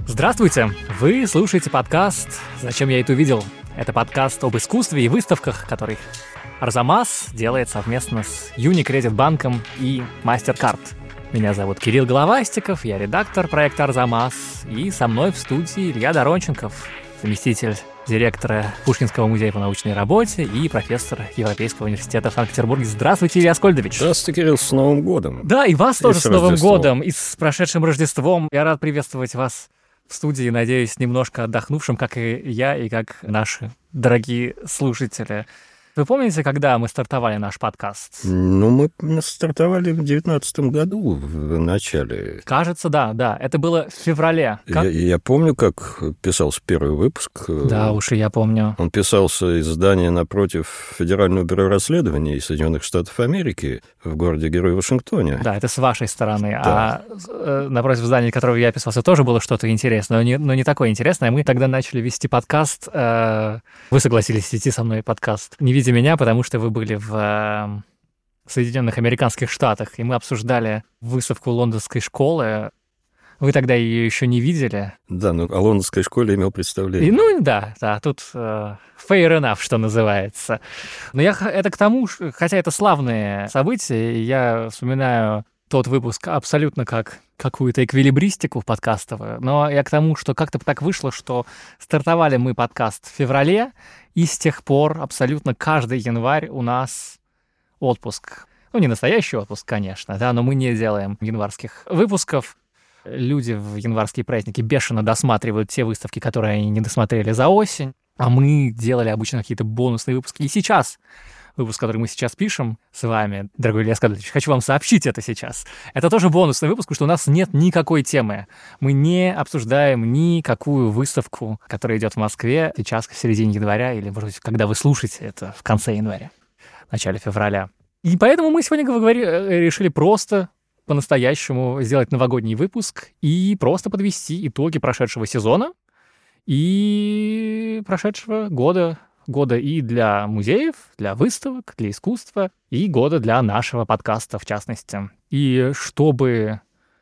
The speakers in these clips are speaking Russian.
Здравствуйте! Вы слушаете подкаст «Зачем я это увидел?». Это подкаст об искусстве и выставках, который Арзамас делает совместно с Unicredit банком и MasterCard. Меня зовут Кирилл Головастиков, я редактор проекта «Арзамас», и со мной в студии Илья Доронченков, заместитель директора Пушкинского музея по научной работе и профессор Европейского университета в Санкт-Петербурге. Здравствуйте, Илья Аскольдович. Здравствуйте, Кирилл, с Новым годом. Да, и вас тоже с Новым годом, и с прошедшим Рождеством. Я рад приветствовать вас в студии, надеюсь, немножко отдохнувшим, как и я, и как наши дорогие слушатели. Вы помните, когда мы стартовали наш подкаст? Мы стартовали в 2019 году, в начале. Кажется, да. Это было в феврале. Я помню, как писался первый выпуск. Да, уж и я помню. Он писался из здания напротив Федерального бюро расследований Соединенных Штатов Америки в городе-герое Вашингтоне. Да, это с вашей стороны. Да. А напротив здания, которого я писался, тоже было что-то интересное, но не такое интересное. Мы тогда начали вести подкаст. Вы согласились вести со мной подкаст. Не видя меня, потому что вы были в Соединенных Американских Штатах, и мы обсуждали выставку лондонской школы. Вы тогда ее еще не видели. Да, но о лондонской школе имел представление. Да, тут fair enough, что называется. Но это к тому, хотя это славные события, я вспоминаю тот выпуск абсолютно как какую-то эквилибристику подкастовую, но я к тому, что как-то так вышло, что стартовали мы подкаст в феврале, и с тех пор абсолютно каждый январь у нас отпуск. Не настоящий отпуск, конечно, да, но мы не делаем январских выпусков. Люди в январские праздники бешено досматривают те выставки, которые они не досмотрели за осень, а мы делали обычно какие-то бонусные выпуски. И сейчас выпуск, который мы сейчас пишем с вами, дорогой Илья Аскольдович, хочу вам сообщить это сейчас. Это тоже бонусный выпуск, потому что у нас нет никакой темы. Мы не обсуждаем никакую выставку, которая идет в Москве сейчас в середине января, или, может быть, когда вы слушаете это в конце января, в начале февраля. И поэтому мы сегодня решили просто по-настоящему сделать новогодний выпуск и просто подвести итоги прошедшего сезона и прошедшего года и для музеев, для выставок, для искусства, и года для нашего подкаста, в частности. И чтобы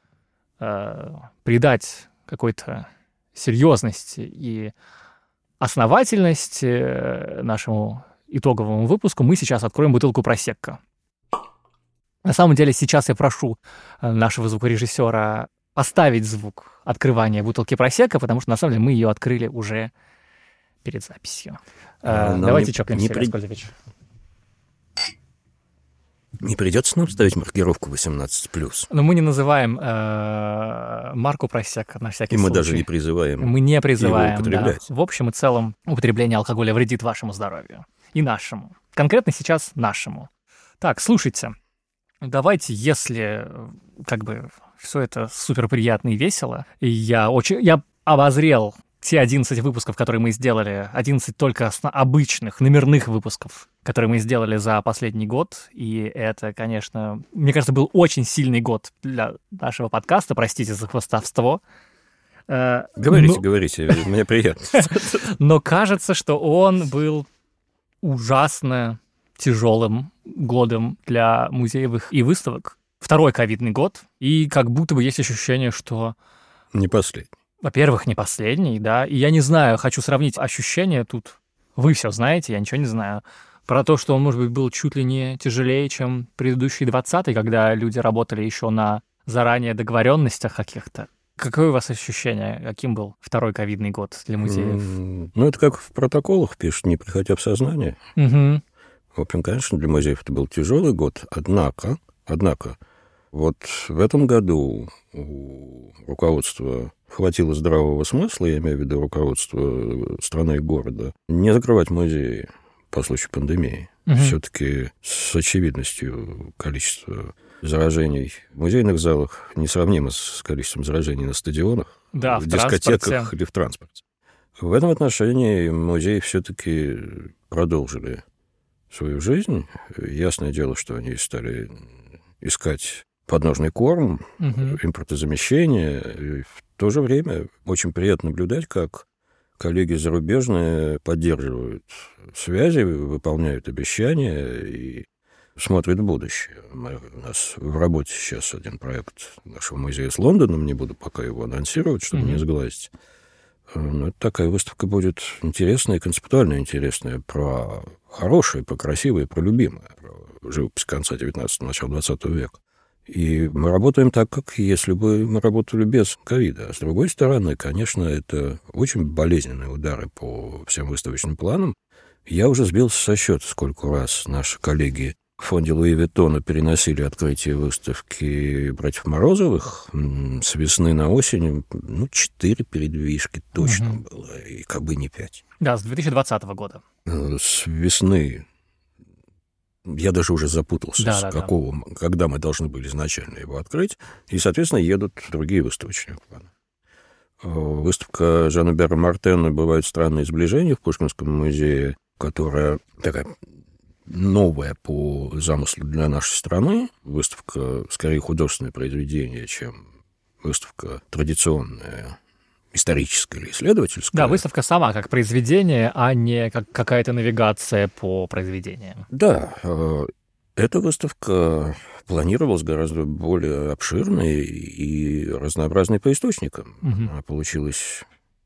придать какой-то серьезности и основательности нашему итоговому выпуску, мы сейчас откроем бутылку просекко. На самом деле, сейчас я прошу нашего звукорежиссера поставить звук открывания бутылки просекко, потому что, на самом деле, мы ее открыли уже перед записью. Давайте чокнемся, Илья Аскольдович. Не придется нам ставить маркировку 18+. Но мы не называем марку просекко на всякий случай. И мы даже не призываем. Мы не призываем его употреблять. Да. В общем и целом, употребление алкоголя вредит вашему здоровью. И нашему. Конкретно сейчас нашему. Так, слушайте. Давайте, если все это супер приятно и весело, и я обозрел те 11 выпусков, которые мы сделали, 11 только обычных номерных выпусков, которые мы сделали за последний год, и это, конечно, мне кажется, был очень сильный год для нашего подкаста, простите за хвастовство. Говорите, мне приятно. Но кажется, что он был ужасно тяжелым годом для музеев и выставок. Второй ковидный год, и как будто бы есть ощущение, что... Не последний. Во-первых, не последний, да, и я не знаю, хочу сравнить ощущения тут. Вы все знаете, я ничего не знаю. Про то, что он, может быть, был чуть ли не тяжелее, чем предыдущий 20-й, когда люди работали еще на заранее договоренностях каких-то. Какое у вас ощущение? Каким был второй ковидный год для музеев? Это как в протоколах пишут, не приходя в сознание. Угу. В общем, конечно, для музеев это был тяжелый год, однако, вот в этом году у руководства хватило здравого смысла, я имею в виду руководство страны и города, не закрывать музеи по случаю пандемии. Угу. Все-таки с очевидностью количество заражений в музейных залах несравнимо с количеством заражений на стадионах, да, в дискотеках или в транспорте. В этом отношении музеи все-таки продолжили свою жизнь. Ясное дело, что они стали искать подножный корм, импортозамещение. И в то же время очень приятно наблюдать, как коллеги зарубежные поддерживают связи, выполняют обещания и смотрит в будущее. У нас в работе сейчас один проект нашего музея с Лондоном, не буду пока его анонсировать, чтобы не сглазить. Но такая выставка будет интересная, концептуально интересная, про хорошее, про красивое, про любимое, про живопись конца 19-го, начала 20 века. И мы работаем так, как если бы мы работали без ковида. А с другой стороны, конечно, это очень болезненные удары по всем выставочным планам. Я уже сбился со счета, сколько раз наши коллеги в фонде Луи Виттона переносили открытие выставки «Братьев Морозовых» с весны на осень. 4 передвижки точно было, и как бы не 5. Да, с 2020 года. С весны. Я даже уже запутался, когда мы должны были изначально его открыть. И, соответственно, едут другие выставочные планы. Выставка Жана-Бера Мартена «Бывают странные сближения» в Пушкинском музее, которая такая новая по замыслу для нашей страны. Выставка скорее художественное произведение, чем выставка традиционная, историческая или исследовательская. Да, выставка сама как произведение, а не как какая-то навигация по произведениям. Да, эта выставка планировалась гораздо более обширной и разнообразной по источникам. Она получилась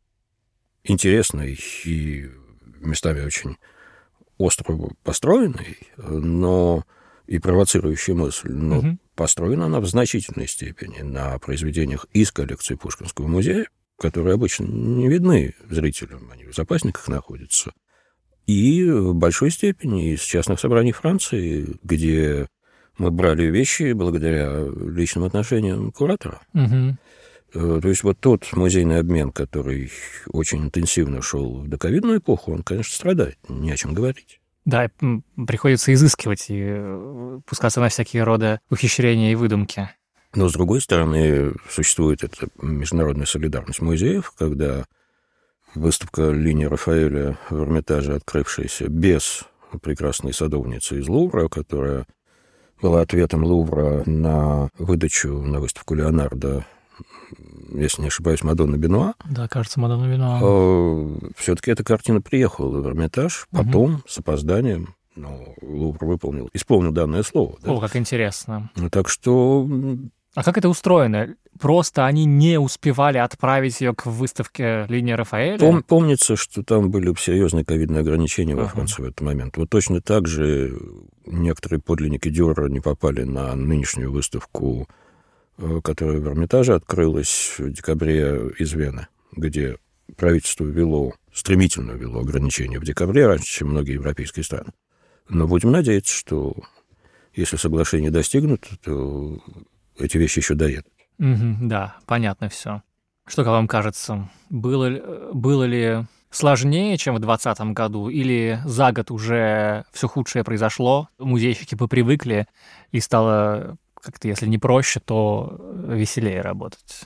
интересной и местами очень остро построенной, но и провоцирующей мысль, но построена она в значительной степени на произведениях из коллекции Пушкинского музея, которые обычно не видны зрителям, они в запасниках находятся, и в большой степени из частных собраний Франции, где мы брали вещи благодаря личным отношениям куратора. То есть вот тот музейный обмен, который очень интенсивно шел в доковидную эпоху, он, конечно, страдает, не о чем говорить. Да, приходится изыскивать и пускаться на всякие рода ухищрения и выдумки. Но, с другой стороны, существует эта международная солидарность музеев, когда выставка Линии Рафаэля в Эрмитаже, открывшаяся без прекрасной садовницы из Лувра, которая была ответом Лувра на выдачу на выставку Леонардо, если не ошибаюсь, Мадонна Бенуа. Да, кажется, Мадонна Бенуа. Все-таки эта картина приехала в Эрмитаж, потом, с опозданием, но Лувр исполнил данное слово. Да? О, как интересно. Так что... А как это устроено? Просто они не успевали отправить ее к выставке Линии Рафаэля? Помнится, что там были серьезные ковидные ограничения во Франции в этот момент. Вот точно так же некоторые подлинники Дюрера не попали на нынешнюю выставку, которая в Эрмитаже открылась в декабре из Вены, где правительство стремительно ввело ограничения в декабре, раньше, чем многие европейские страны. Но будем надеяться, что если соглашение достигнуто, то эти вещи еще доедут. Да, понятно все. Что, как вам кажется, было ли сложнее, чем в 2020 году, или за год уже все худшее произошло, музейщики попривыкли и стало как-то, если не проще, то веселее работать?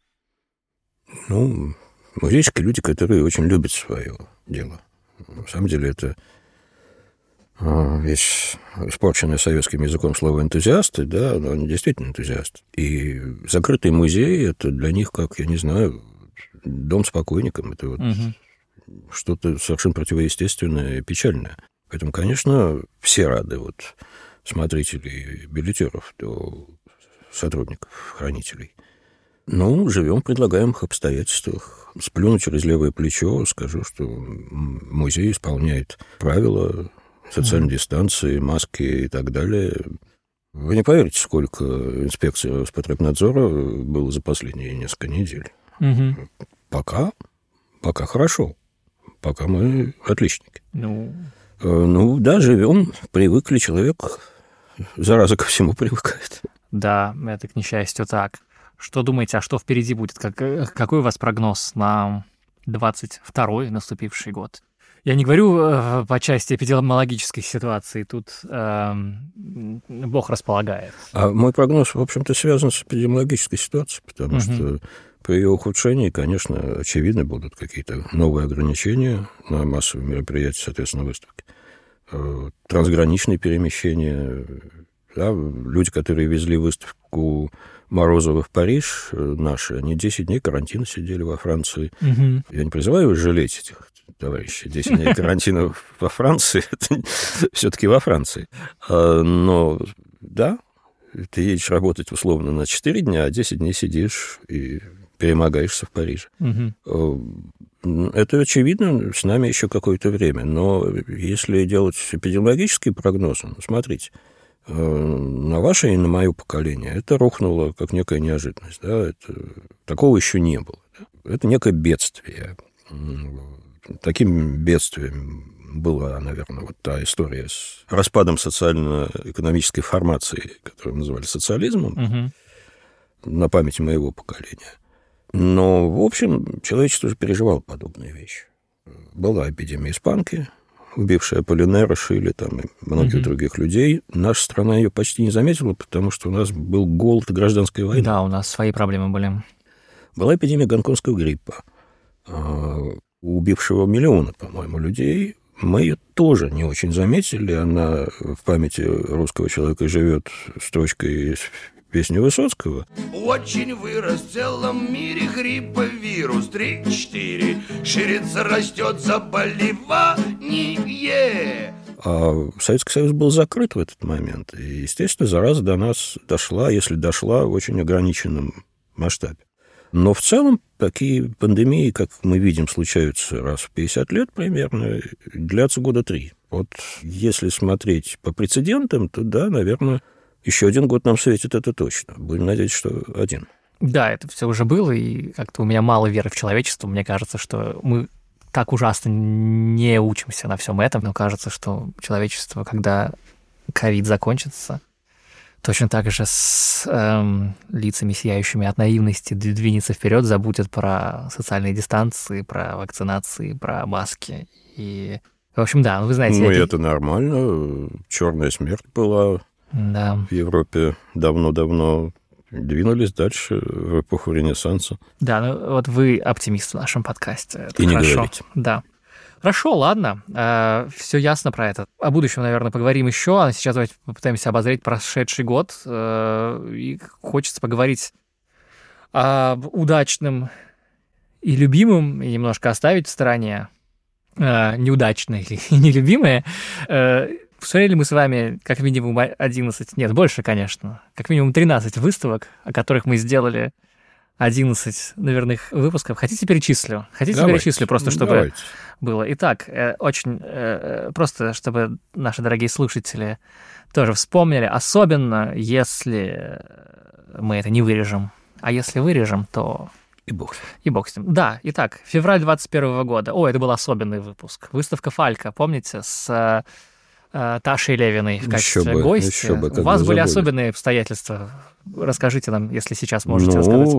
Музейщики — люди, которые очень любят свое дело. На самом деле это весь испорченный советским языком слово «энтузиасты», да, но они действительно энтузиасты. И закрытый музей — это для них, как, я не знаю, дом с покойником. Это что-то совершенно противоестественное и печальное. Поэтому, конечно, все рады, смотрителей, билетеров, до сотрудников, хранителей. Живем в предлагаемых обстоятельствах. Сплюну через левое плечо, скажу, что музей исполняет правила социальной дистанции, маски и так далее. Вы не поверите, сколько инспекций Роспотребнадзора было за последние несколько недель. Пока хорошо. Пока мы отличники. Да, живем, привыкли, человек, зараза, ко всему привыкает. Да, это, к несчастью, так. Что думаете, а что впереди будет? Какой у вас прогноз на 22-й наступивший год? Я не говорю по части эпидемиологической ситуации, тут Бог располагает. А мой прогноз, в общем-то, связан с эпидемиологической ситуацией, потому что при ее ухудшении, конечно, очевидно, будут какие-то новые ограничения на массовые мероприятия, соответственно, выставки. Трансграничные перемещения. Да, люди, которые везли выставку Морозова в Париж, наши, они 10 дней карантина сидели во Франции. Я не призываю жалеть этих товарищи. 10 дней карантина во Франции, это все-таки во Франции. Но да, ты едешь работать условно на 4 дня, а 10 дней сидишь и перемогаешься в Париже. Это, очевидно, с нами еще какое-то время. Но если делать эпидемиологический прогноз, смотрите, на ваше и на мое поколение это рухнуло как некая неожиданность. Да? Такого еще не было. Да? Это некое бедствие. Таким бедствием была, наверное, вот та история с распадом социально-экономической формации, которую называли социализмом, на памяти моего поколения. Но, в общем, человечество уже переживало подобные вещи. Была эпидемия испанки, убившая Полинера, Шилли там, и многих других людей. Наша страна ее почти не заметила, потому что у нас был голод и гражданская война. Да, у нас свои проблемы были. Была эпидемия гонконгского гриппа, убившего миллионы, по-моему, людей. Мы ее тоже не очень заметили. Она в памяти русского человека живет строчкой из песни Высоцкого. Очень вырос в целом мире грипповирус 3-4. Ширится, растет заболевание. А Советский Союз был закрыт в этот момент. И, естественно, зараза до нас дошла, если дошла, в очень ограниченном масштабе. Но в целом такие пандемии, как мы видим, случаются раз в 50 лет примерно, длятся года 3. Вот если смотреть по прецедентам, то да, наверное, еще 1 год нам светит, это точно. Будем надеяться, что 1. Да, это все уже было, и как-то у меня мало веры в человечество. Мне кажется, что мы так ужасно не учимся на всем этом, но кажется, что человечество, когда ковид закончится, точно так же с лицами, сияющими от наивности, двинется вперед, забудет про социальные дистанции, про вакцинации, про маски. И, в общем, да, вы знаете... Ну, это нормально. Черная смерть была в Европе давно-давно. Двинулись дальше в эпоху Ренессанса. Да, ну вот вы оптимист в нашем подкасте. Это и хорошо. Не говорите. Да. Хорошо, ладно, все ясно про это. О будущем, наверное, поговорим еще, а сейчас давайте попытаемся обозреть прошедший год. И хочется поговорить об удачном и любимом, и немножко оставить в стороне неудачные и нелюбимые. Посмотрели мы с вами как минимум 11, нет, больше, конечно, как минимум 13 выставок, о которых мы сделали 11 наверных выпусков. Хотите, перечислю? Перечислю, просто чтобы было. Итак, очень просто, чтобы наши дорогие слушатели тоже вспомнили, особенно если мы это не вырежем. А если вырежем, то... И бог с ним. Да, итак, февраль 2021 года. О, это был особенный выпуск. Выставка Фалька, помните, с Ташей Левиной в качестве гостя. У вас были особенные обстоятельства. Расскажите нам, если сейчас можете рассказать.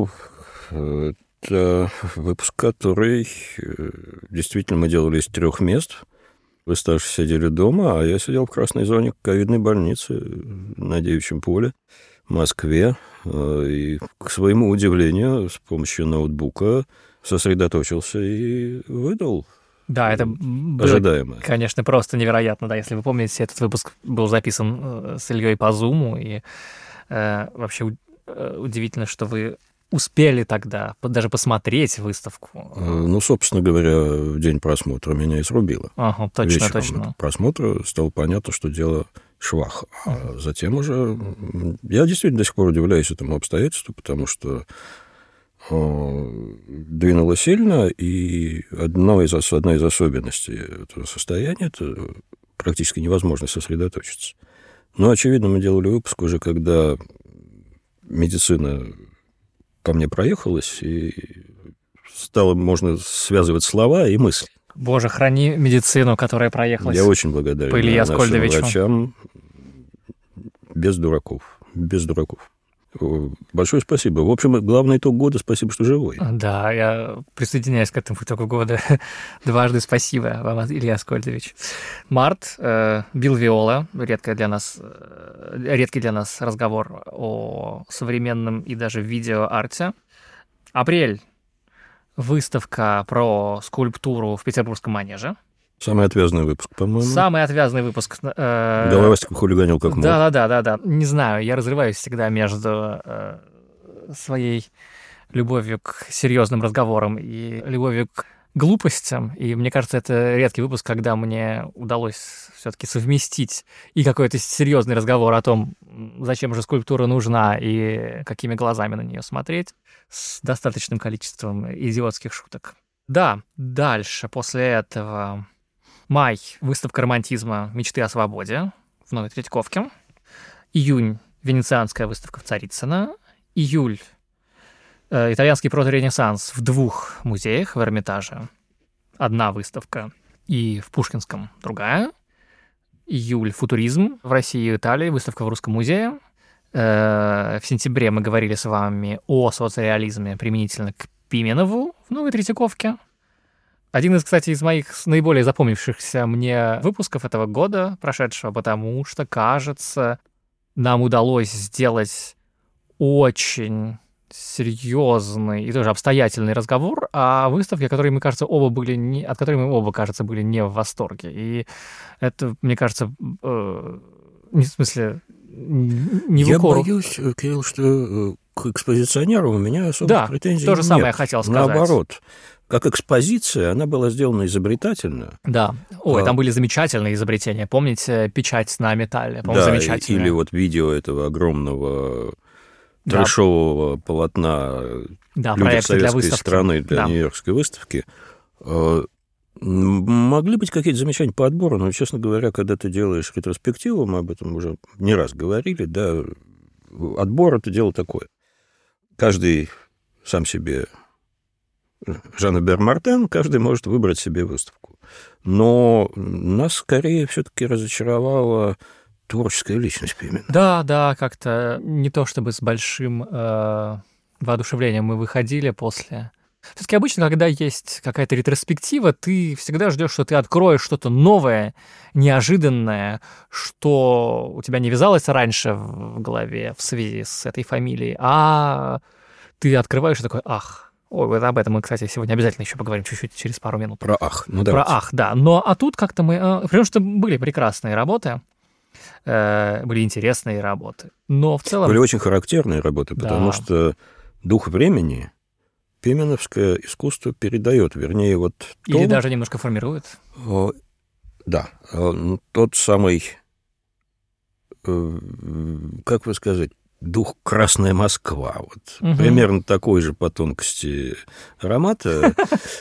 Это выпуск, который действительно мы делали из 3 мест. Вы старшие сидели дома, а я сидел в красной зоне ковидной больницы на Девичьем поле в Москве. И, к своему удивлению, с помощью ноутбука сосредоточился и выдал. Да, это было, ожидаемо. Конечно, просто невероятно. Да, если вы помните, этот выпуск был записан с Ильей по Зуму, и вообще удивительно, что вы успели тогда даже посмотреть выставку. Ну, собственно говоря, в день просмотра меня и срубило. Ага, точно, вечером точно. Просмотра стало понятно, что дело швах. А затем уже... Я действительно до сих пор удивляюсь этому обстоятельству, потому что двинуло сильно, и одна из особенностей этого состояния — это практически невозможно сосредоточиться. Но, очевидно, мы делали выпуск уже, когда медицина по мне проехалась, и стало можно связывать слова и мысли. Боже, храни медицину, которая проехалась. Я очень благодарен по Илье нашим Аскольдовичу. Врачам. Без дураков. Большое спасибо. В общем, главный итог года — спасибо, что живой. Да, я присоединяюсь к этому итогу года. Дважды спасибо вам, Илья Аскольдович. Март, Билл Виола, редкий для нас разговор о современном и даже видеоарте. Апрель, выставка про скульптуру в Петербургском манеже. Самый отвязный выпуск, по-моему. Самый отвязный выпуск. Головастик хулиганил как мог. Да. Не знаю, я разрываюсь всегда между своей любовью к серьезным разговорам и любовью к глупостям. И мне кажется, это редкий выпуск, когда мне удалось все-таки совместить и какой-то серьезный разговор о том, зачем же скульптура нужна и какими глазами на нее смотреть, с достаточным количеством идиотских шуток. Да, дальше, после этого май, выставка романтизма «Мечты о свободе» в Новой Третьяковке. Июнь, венецианская выставка в Царицыно. Июль, итальянский прото-ренессанс в 2 музеях в Эрмитаже. 1 выставка, и в Пушкинском другая. Июль, футуризм в России и Италии, выставка в Русском музее. В сентябре мы говорили с вами о соцреализме применительно к Пименову в Новой Третьяковке. Один из, кстати, из моих наиболее запомнившихся мне выпусков этого года прошедшего, потому что, кажется, нам удалось сделать очень серьезный и тоже обстоятельный разговор о выставке, от которой мы, кажется, были не в восторге. И это, мне кажется, не в смысле, не в укор. Я боюсь, Кирилл, что к экспозиционеру у меня особых претензий нет. То же самое я хотел сказать. Наоборот. Как экспозиция, она была сделана изобретательно. Да. Ой, там были замечательные изобретения. Помните печать на металле? По-моему, замечательная. Или вот видео этого огромного трэшового полотна «Люди советской страны» для Нью-Йоркской выставки. Могли быть какие-то замечания по отбору, но, честно говоря, когда ты делаешь ретроспективу, мы об этом уже не раз говорили, да, отбор — это дело такое. Каждый сам себе Жан Ибер Мартен, каждый может выбрать себе выставку. Но нас скорее все-таки разочаровала творческая личность Пимена. Да, как-то не то чтобы с большим воодушевлением мы выходили после. Все-таки обычно, когда есть какая-то ретроспектива, ты всегда ждешь, что ты откроешь что-то новое, неожиданное, что у тебя не вязалось раньше в голове в связи с этой фамилией, а ты открываешь и такой «ах». Ой, вот об этом мы, кстати, сегодня обязательно еще поговорим чуть-чуть через пару минут. Про «ах». Ну, давайте. Про «ах», да. А тут как-то мы... Потому что были прекрасные работы, были интересные работы, но в целом... Были очень характерные работы, потому что дух времени пименовское искусство передает, вернее, вот... Или даже немножко формирует. Да. Тот самый, как вы сказать, дух «Красная Москва». Вот, примерно такой же по тонкости аромата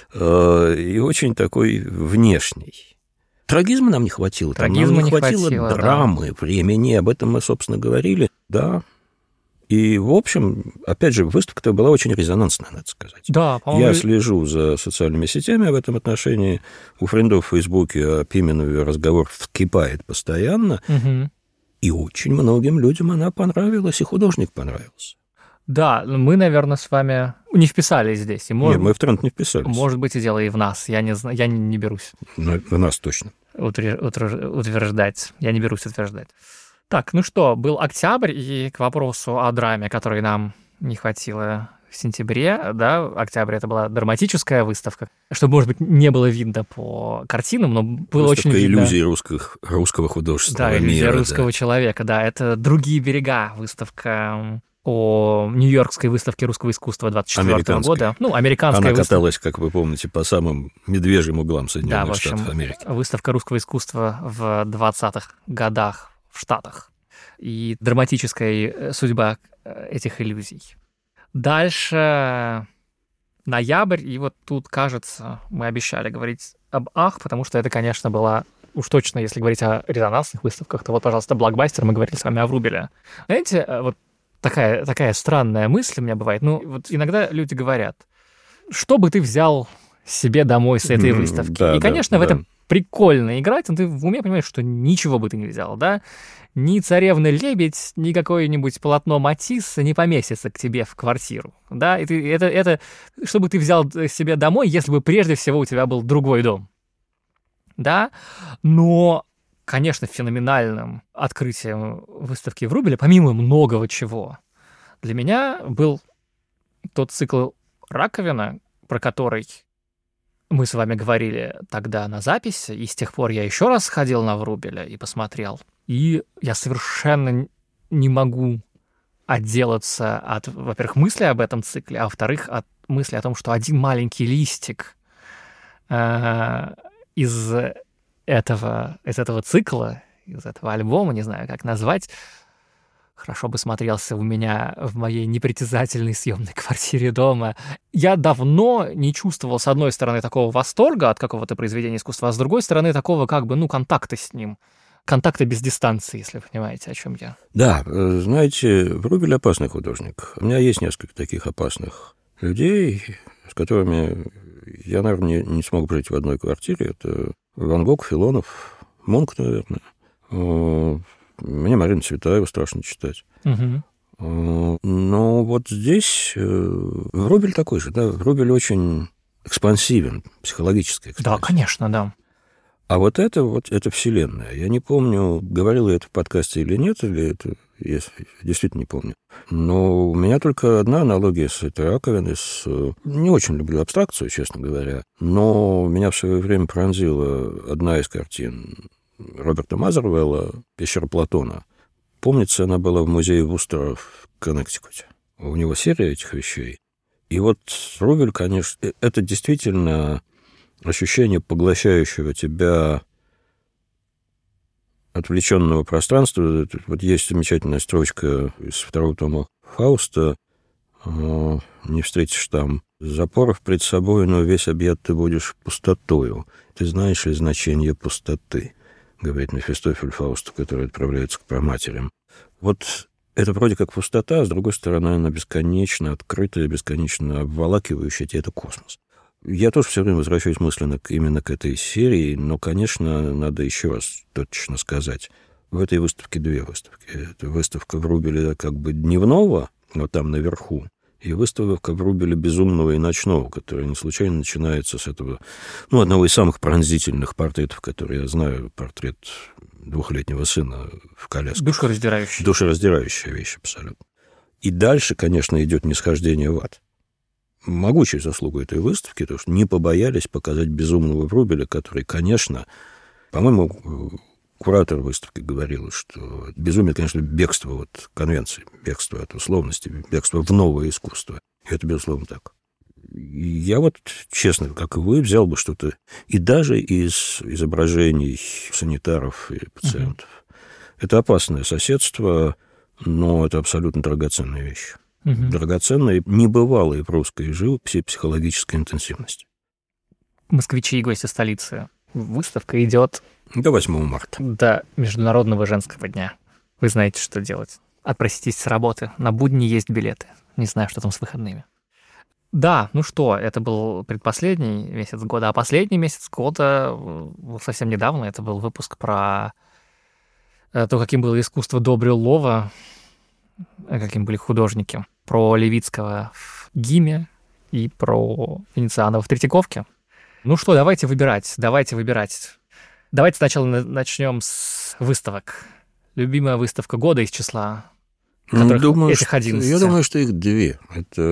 и очень такой внешний. Трагизма нам не хватило. Нам не хватило драмы, времени. Об этом мы, собственно, говорили. Да. И, в общем, опять же, выставка-то была очень резонансная, надо сказать. Да, по-моему... Я слежу за социальными сетями в этом отношении. У френдов в Фейсбуке о Пименове разговор вскипает постоянно. И очень многим людям она понравилась, и художник понравился. Да, мы, наверное, с вами не вписались здесь. И Нет, мы в тренд не вписались. Может быть, и дело и в нас. Я не знаю, я не берусь. Но в нас точно. Утверждать. Я не берусь утверждать. Так, ну что, был октябрь, и к вопросу о драме, которой нам не хватило в сентябре, да, октябрь — это была драматическая выставка, что, может быть, не было видно по картинам, но было выставка очень видно... иллюзии русского художественного мира. Да, иллюзия русского человека, да, это «Другие берега», выставка о Нью-Йоркской выставке русского искусства 24 года. Ну, американская Она выставка. каталась, как вы помните, по самым медвежьим углам Соединенных Штатов Америки. Выставка русского искусства в 20-х годах в Штатах. И драматическая судьба этих иллюзий. Дальше ноябрь, и вот тут, кажется, мы обещали говорить об «ах», потому что это, конечно, была, уж точно, если говорить о резонансных выставках, то вот, пожалуйста, «Блокбастер», мы говорили с вами о Врубеле. Знаете, вот такая странная мысль у меня бывает. Ну, вот иногда люди говорят, что бы ты взял себе домой с этой выставки? Да, и, конечно, в этом прикольно играть, но ты в уме понимаешь, что ничего бы ты не взял, да? Ни «Царевна-лебедь», ни какое-нибудь полотно Матисса не поместится к тебе в квартиру, да? И ты, это что бы ты взял себе домой, если бы прежде всего у тебя был другой дом, да? Но, конечно, феноменальным открытием выставки Врубеля, помимо многого чего, для меня был тот цикл «Раковина», про который мы с вами говорили тогда на записи, и с тех пор я еще раз сходил на Врубеля и посмотрел. И я совершенно не могу отделаться от, во-первых, мысли об этом цикле, а во-вторых, от мысли о том, что один маленький листик из этого цикла, из этого альбома, не знаю, как назвать, хорошо бы смотрелся у меня в моей непритязательной съемной квартире дома. Я давно не чувствовал, с одной стороны, такого восторга от какого-то произведения искусства, а с другой стороны, такого контакта с ним. Контакта без дистанции, если вы понимаете, о чем я. Да, знаете, Врубель опасный художник. У меня есть несколько таких опасных людей, с которыми я, наверное, не смог жить в одной квартире. Это Ван Гог, Филонов, Мунк, наверное. Мне Марину Цветаеву страшно читать. Угу. Но вот здесь Врубель такой же, да, Врубель очень экспансивен, психологически экспансивен. Да, конечно, да. А вот это вселенная. Я не помню, говорил я это в подкасте или нет, или это я действительно не помню. Но у меня только одна аналогия с этой раковиной. Не очень люблю абстракцию, честно говоря, но меня в свое время пронзила одна из картин Роберта Мазервелла «Пещера Платона». Помнится, она была в музее Вустера в Коннектикуте. У него серия этих вещей. И вот Врубель, конечно, это действительно ощущение поглощающего тебя отвлеченного пространства. Вот есть замечательная строчка из второго тома Фауста. «Не встретишь там запоров пред собой, но весь объят ты будешь пустотою. Ты знаешь ли значение пустоты?» — говорит Мефистофель Фаусту, который отправляется к праматерям. Вот это вроде как пустота, а с другой стороны она бесконечно открытая, бесконечно обволакивающая, и это космос. Я тоже все время возвращаюсь мысленно именно к этой серии, но, конечно, надо еще раз точно сказать. В этой выставке две выставки. Это выставка Врубеля как бы дневного, вот там наверху, и выставка Врубеля безумного и ночного, которая не случайно начинается с этого, одного из самых пронзительных портретов, которые я знаю, портрет двухлетнего сына в коляске. Душераздирающая. Душераздирающая вещь абсолютно. И дальше, конечно, идет нисхождение в ад. Могучая заслуга этой выставки, потому что не побоялись показать безумного Врубеля, который, конечно, по-моему, куратор выставки говорил, что безумие, конечно, бегство от конвенции, бегство от условности, бегство в новое искусство. И это, безусловно, так. И я вот, честно, как и вы, взял бы что-то, и даже из изображений санитаров и пациентов. Это опасное соседство, но это абсолютно драгоценная вещь. Драгоценная, небывалая в русской живописи психологическая интенсивность. Москвичи и гости столицы. Выставка идет до 8 марта. До Международного женского дня. Вы знаете, что делать. Отпроситесь с работы. На будни есть билеты. Не знаю, что там с выходными. Да, это был предпоследний месяц года. А последний месяц года, совсем недавно, это был выпуск про то, каким было искусство до Брюллова, каким были художники. Про Левицкого в ГИМе и про Венецианова в Третьяковке. Давайте выбирать. Давайте сначала начнем с выставок. Любимая выставка года из числа этих 11. Я думаю, что их две. Это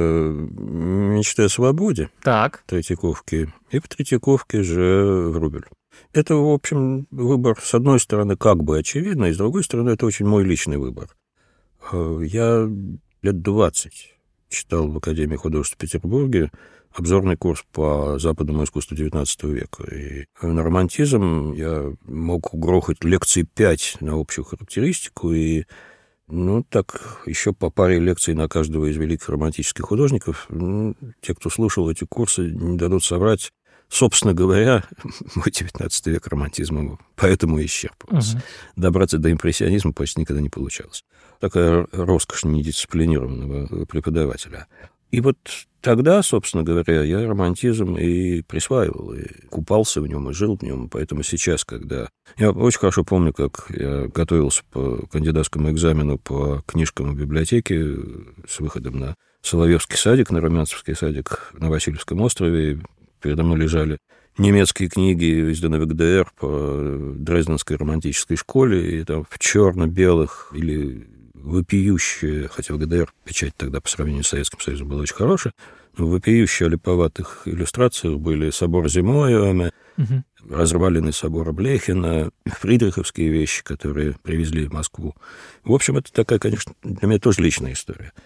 «Мечта о свободе» Третьяковки, и в Третьяковке же Врубель. Это, в общем, выбор, с одной стороны, как бы очевидный, и с другой стороны, это очень мой личный выбор. Я лет 20 читал в Академии художеств в Петербурге обзорный курс по западному искусству XIX века. И на романтизм я мог угрохать лекций 5 на общую характеристику, и так еще по паре лекций на каждого из великих романтических художников. Те, кто слушал эти курсы, не дадут соврать. Собственно говоря, мой 19 век романтизма поэтому исчерпывался. Добраться до импрессионизма почти никогда не получалось. Такая роскошь недисциплинированного преподавателя. И вот тогда, собственно говоря, я романтизм и присваивал, и купался в нем, и жил в нем. Поэтому сейчас, когда... Я очень хорошо помню, как я готовился по кандидатскому экзамену по книжкам в библиотеке с выходом на Соловьевский садик, на Румянцевский садик на Васильевском острове. Передо мной лежали немецкие книги, изданные в ГДР по Дрезденской романтической школе, и там в черно-белых или вопиющие, хотя в ГДР печать тогда по сравнению с Советским Союзом была очень хорошая, но вопиющие олиповатых иллюстрациях были собор Зимоиоме, разваленный собор Блехина, фридриховские вещи, которые привезли в Москву. В общем, это такая, конечно, для меня тоже личная история.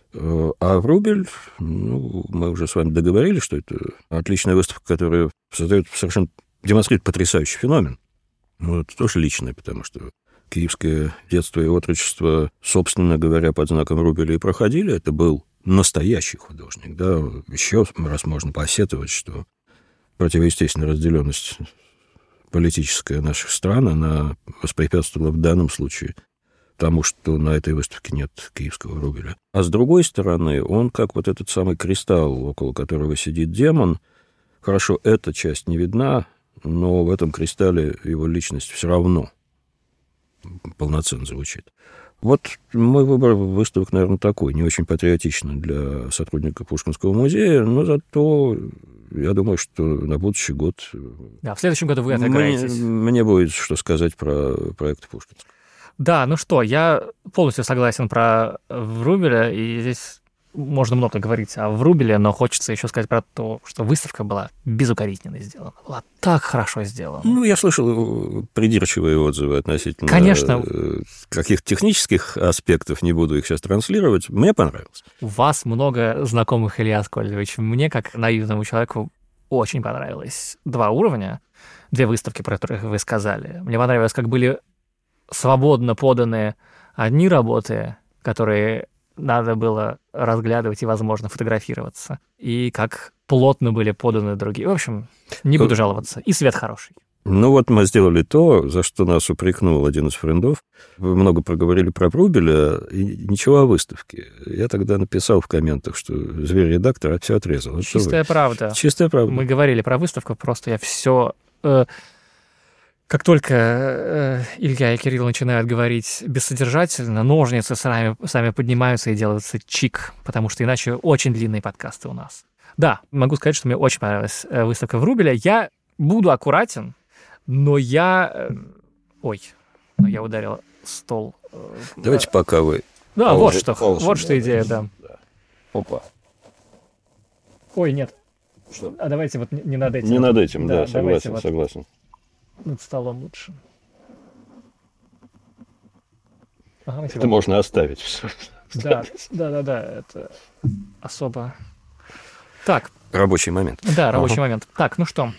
А Врубель, мы уже с вами договорились, что это отличная выставка, которая демонстрирует потрясающий феномен. Это тоже личное, потому что киевское детство и отрочество, собственно говоря, под знаком Врубеля и проходили. Это был настоящий художник. Да? Еще раз можно посетовать, что противоестественная разделенность политическая наших стран, она воспрепятствовала в данном случае тому, что на этой выставке нет киевского Врубеля. А с другой стороны, он как вот этот самый кристалл, около которого сидит демон. Хорошо, эта часть не видна, но в этом кристалле его личность все равно полноценно звучит. Вот мой выбор выставок, наверное, такой, не очень патриотичный для сотрудника Пушкинского музея, но зато я думаю, что на будущий год... Да, в следующем году вы отыграетесь. Мне будет что сказать про проект Пушкинского. Да, ну что, я полностью согласен про Врубеля, и здесь можно много говорить о Врубеле, но хочется еще сказать про то, что выставка была безукоризненно сделана, была так хорошо сделана. Я слышал придирчивые отзывы относительно Конечно. Каких-то технических аспектов, не буду их сейчас транслировать. Мне понравилось. У вас много знакомых, Илья Аскольдович. Мне, как наивному человеку, очень понравилось 2 уровня, 2 выставки, про которые вы сказали. Мне понравилось, как были свободно поданы одни работы, которые надо было разглядывать и, возможно, фотографироваться, и как плотно были поданы другие. В общем, не буду жаловаться. И свет хороший. Мы сделали то, за что нас упрекнул один из френдов. Вы много проговорили про Врубеля, и ничего о выставке. Я тогда написал в комментах, что зверь-редактор все отрезал. Чистая правда. Чистая правда. Мы говорили про выставку, просто я все... Как только Илья и Кирилл начинают говорить бессодержательно, ножницы сами поднимаются и делаются чик, потому что иначе очень длинные подкасты у нас. Да, могу сказать, что мне очень понравилась выставка Врубеля. Я буду аккуратен, но я... я ударил стол. Давайте пока вы... Да, вот что идея, да. Опа. Ой, нет. Что? А давайте вот не над этим. Не над этим, да, согласен. Над столом лучше. Это можно оставить. Да, это особо... Так. Рабочий момент. Да, рабочий момент. Так, ну что,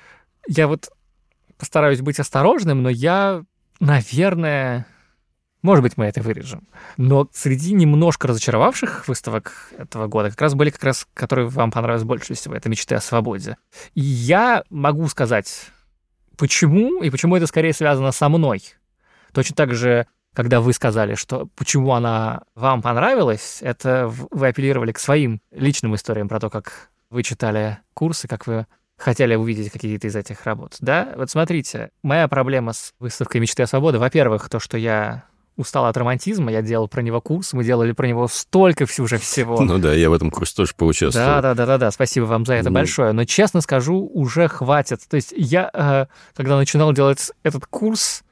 я вот постараюсь быть осторожным, но я, наверное... Может быть, мы это вырежем. Но среди немножко разочаровавших выставок этого года как раз, которые вам понравились больше всего. Это «Мечты о свободе». И я могу сказать... Почему? И почему это скорее связано со мной? Точно так же, когда вы сказали, что почему она вам понравилась, это вы апеллировали к своим личным историям про то, как вы читали курсы, как вы хотели увидеть какие-то из этих работ. Да? Вот смотрите, моя проблема с выставкой «Мечты о свободе», во-первых, то, что я устал от романтизма, я делал про него курс, мы делали про него столько уже всего. Ну да, я в этом курсе тоже поучаствовал. Да, спасибо вам за это большое. Но, честно скажу, уже хватит. То есть я, когда начинал делать этот курс,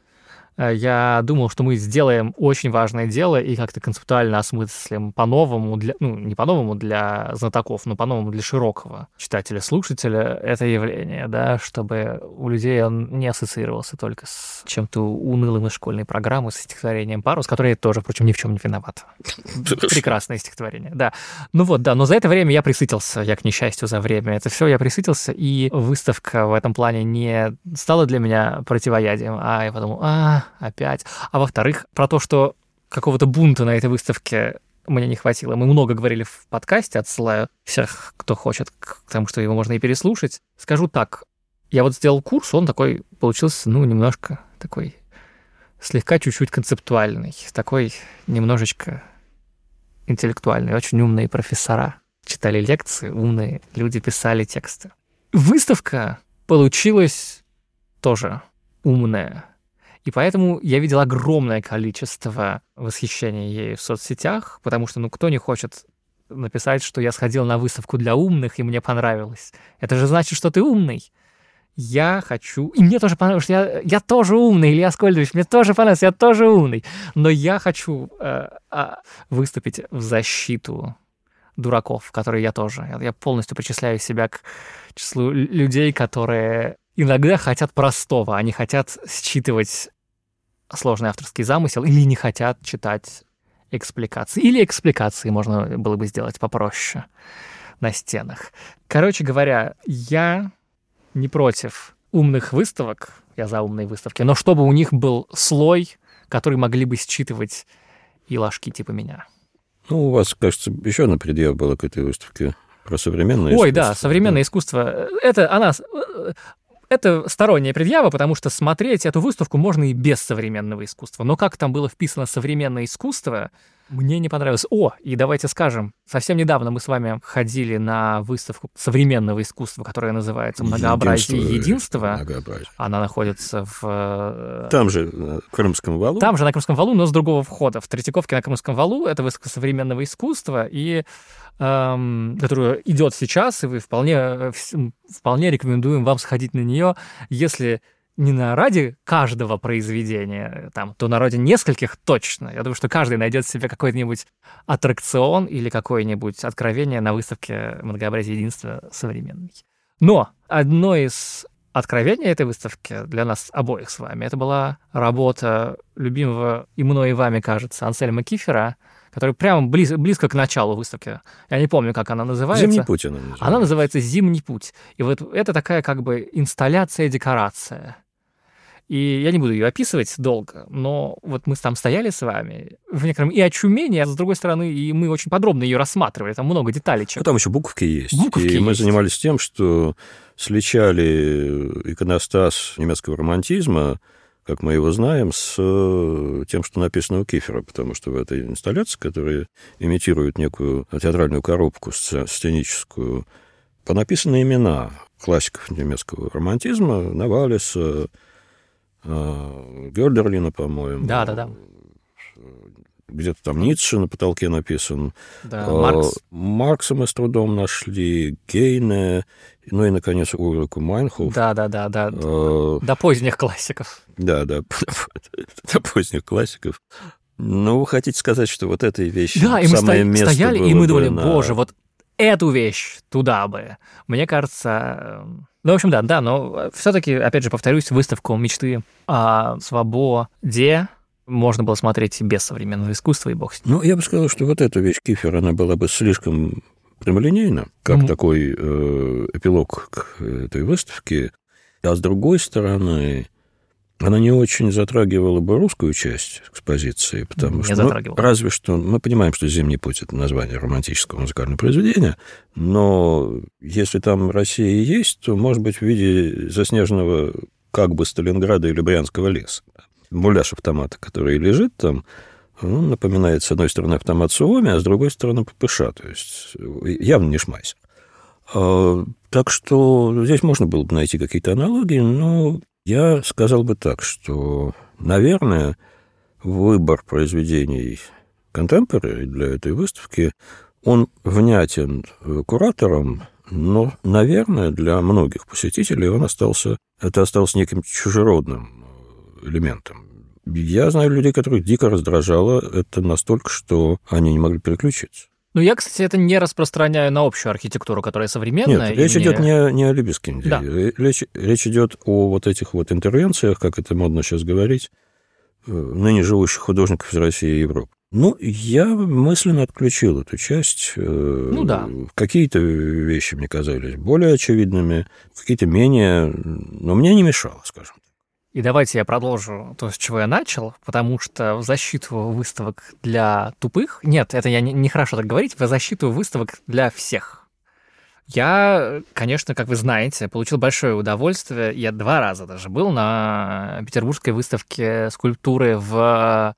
я думал, что мы сделаем очень важное дело и как-то концептуально осмыслим по-новому, не по-новому для знатоков, но по-новому для широкого читателя-слушателя это явление, да, чтобы у людей он не ассоциировался только с чем-то унылым из школьной программы, с стихотворением «Парус», которое тоже, впрочем, ни в чем не виноват. Прекрасное стихотворение, да. Но за это время я присытился, к несчастью, за время. Это все я присытился, и выставка в этом плане не стала для меня противоядием, а я подумал, опять. А во-вторых, про то, что какого-то бунта на этой выставке мне не хватило. Мы много говорили в подкасте, отсылаю всех, кто хочет, к тому, что его можно и переслушать. Скажу так, я вот сделал курс, он такой получился, немножко такой, слегка чуть-чуть концептуальный, такой немножечко интеллектуальный. Очень умные профессора читали лекции, умные люди писали тексты. Выставка получилась тоже умная. И поэтому я видел огромное количество восхищения ею в соцсетях, потому что, кто не хочет написать, что я сходил на выставку для умных, и мне понравилось. Это же значит, что ты умный. Я хочу... И мне тоже понравилось, что я тоже умный, Илья Аскольдович, мне тоже понравилось, я тоже умный. Но я хочу выступить в защиту дураков, которые я тоже. Я полностью причисляю себя к числу людей, которые... иногда хотят простого, они хотят считывать сложный авторский замысел или не хотят читать экспликации. Или экспликации можно было бы сделать попроще на стенах. Короче говоря, я не против умных выставок, я за умные выставки, но чтобы у них был слой, который могли бы считывать и ложки типа меня. Ну, у вас, кажется, еще одна предъява была к этой выставке про современное искусство. Ой, да, современное искусство. Это сторонняя предъява, потому что смотреть эту выставку можно и без современного искусства. Но как там было вписано современное искусство, мне не понравилось. И давайте скажем, совсем недавно мы с вами ходили на выставку современного искусства, которая называется «Многообразие и единство». Она находится там же, на Крымском валу. Там же, на Крымском валу, но с другого входа. В Третьяковке на Крымском валу. Это выставка современного искусства, которая идет сейчас, и вы вполне рекомендуем вам сходить на нее, если не ради каждого произведения, то ради нескольких точно. Я думаю, что каждый найдет себе какой-нибудь аттракцион или какое-нибудь откровение на выставке «Многообразие и единство» современной. Но одно из откровений этой выставки для нас обоих с вами — это была работа любимого и мной, и вами, кажется, Ансельма Кифера, который прямо близко к началу выставки. Я не помню, как она называется. «Зимний путь» она называется. Она называется «Зимний путь». И вот это такая как бы инсталляция-декорация. И я не буду ее описывать долго, но вот мы там стояли с вами в некотором и очумении, а с другой стороны, и мы очень подробно ее рассматривали, там много деталечек. Ну, там еще буковки есть. Мы занимались тем, что сличали иконостас немецкого романтизма, как мы его знаем, с тем, что написано у Кифера, потому что в этой инсталляции, которая имитирует некую театральную коробку сценическую, понаписаны имена классиков немецкого романтизма, Навалиса, Гёльдерлина, по-моему. Да. Где-то там Ницше на потолке написан. Да, Маркса мы с трудом нашли, Гейне, ну и, наконец, Ульрику Майнхоф. Да. До поздних классиков. Да, до поздних классиков. Ну, вы хотите сказать, что вот этой вещи да, самое место было. Да, и мы стояли, и мы думали, боже, вот эту вещь туда бы. Мне кажется... Ну, в общем, да, но все-таки, опять же, повторюсь, выставку мечты о свободе можно было смотреть без современного искусства, и бог с ним. Ну, я бы сказал, что вот эта вещь Кифера, она была бы слишком прямолинейна, как такой эпилог к этой выставке. А с другой стороны, она не очень затрагивала бы русскую часть экспозиции, потому что, разве что, мы понимаем, что «Зимний путь» — это название романтического музыкального произведения, но если там Россия есть, то, может быть, в виде заснеженного как бы Сталинграда или Брянского леса. Муляж автомата, который лежит там, он напоминает, с одной стороны, автомат Суоми, а с другой стороны, ППШ, то есть явно не Шмайсер. Так что здесь можно было бы найти какие-то аналогии, но я сказал бы так, что, наверное, выбор произведений contemporary для этой выставки, он внятен куратором, но, наверное, для многих посетителей это осталось неким чужеродным элементом. Я знаю людей, которых дико раздражало это настолько, что они не могли переключиться. Ну, я, кстати, это не распространяю на общую архитектуру, которая современная. Нет, речь идет не о Либескинде. Да. Речь идет о вот этих вот интервенциях, как это модно сейчас говорить, ныне живущих художников из России и Европы. Ну, я мысленно отключил эту часть. Ну, да. Какие-то вещи мне казались более очевидными, какие-то менее, но мне не мешало, скажем так. И давайте я продолжу то, с чего я начал, потому что в защиту выставок для тупых... Нет, это я нехорошо так говорить, в защиту выставок для всех. Я, конечно, как вы знаете, получил большое удовольствие. Я 2 раза даже был на петербургской выставке скульптуры в...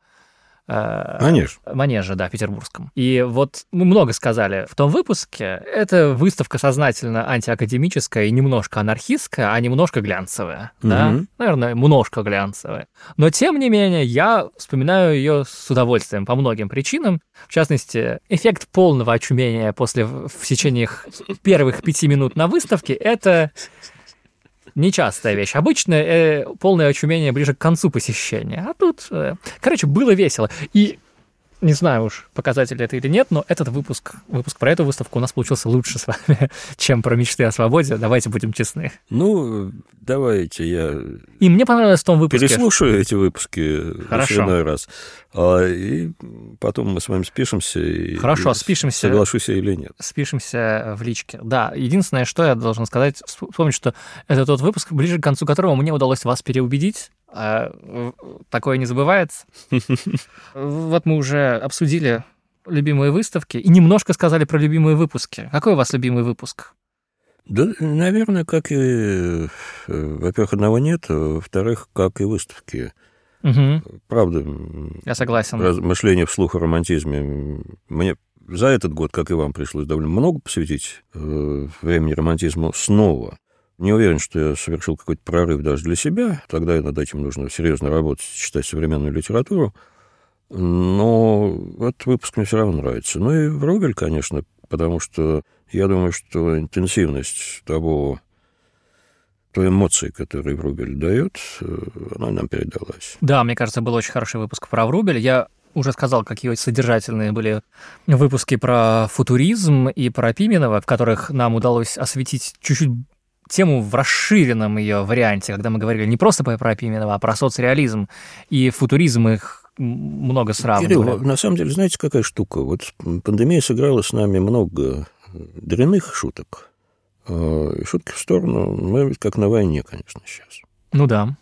Манеже, да, петербургском. И вот мы много сказали в том выпуске. Это выставка сознательно антиакадемическая и немножко анархистская, а немножко глянцевая. Да? Наверное, немножко глянцевая. Но, тем не менее, я вспоминаю ее с удовольствием по многим причинам. В частности, эффект полного очумения в течение первых 5 минут на выставке — это... нечастая вещь. Обычно полное очумение ближе к концу посещения. А тут, короче, было весело. И Не знаю уж, показатель это или нет, но этот выпуск про эту выставку у нас получился лучше с вами, чем про «Мечты о свободе». Давайте будем честны. Ну, давайте я... И мне понравилось в том выпуске... Переслушаю эти выпуски в очередной раз. И потом мы с вами спишемся. Хорошо, спишемся. Соглашусь я или нет. Спишемся в личке. Да, единственное, что я должен сказать, вспомнить, что это тот выпуск, ближе к концу которого мне удалось вас переубедить. Такое не забывается. Вот мы уже обсудили любимые выставки и немножко сказали про любимые выпуски. Какой у вас любимый выпуск? Да, наверное, как и... Во-первых, одного нет, во-вторых, как и выставки. Угу. Правда. Я согласен. Размышления вслух о романтизме. Мне за этот год, как и вам, пришлось довольно много посвятить времени романтизму снова. Не уверен, что я совершил какой-то прорыв даже для себя. Тогда над этим нужно серьезно работать, читать современную литературу. Но этот выпуск мне все равно нравится. Ну и Врубель, конечно, потому что я думаю, что интенсивность той эмоции, которую Врубель дает, она нам передалась. Да, мне кажется, был очень хороший выпуск про Врубель. Я уже сказал, какие содержательные были выпуски про футуризм и про Пименова, в которых нам удалось осветить чуть-чуть тему в расширенном ее варианте, когда мы говорили не просто про Пименова, а про соцреализм и футуризм, их много сравнивали. Кирилл, на самом деле, знаете, какая штука? Вот пандемия сыграла с нами много дрянных шуток. И шутки в сторону, мы ведь как на войне, конечно, сейчас. Ну да.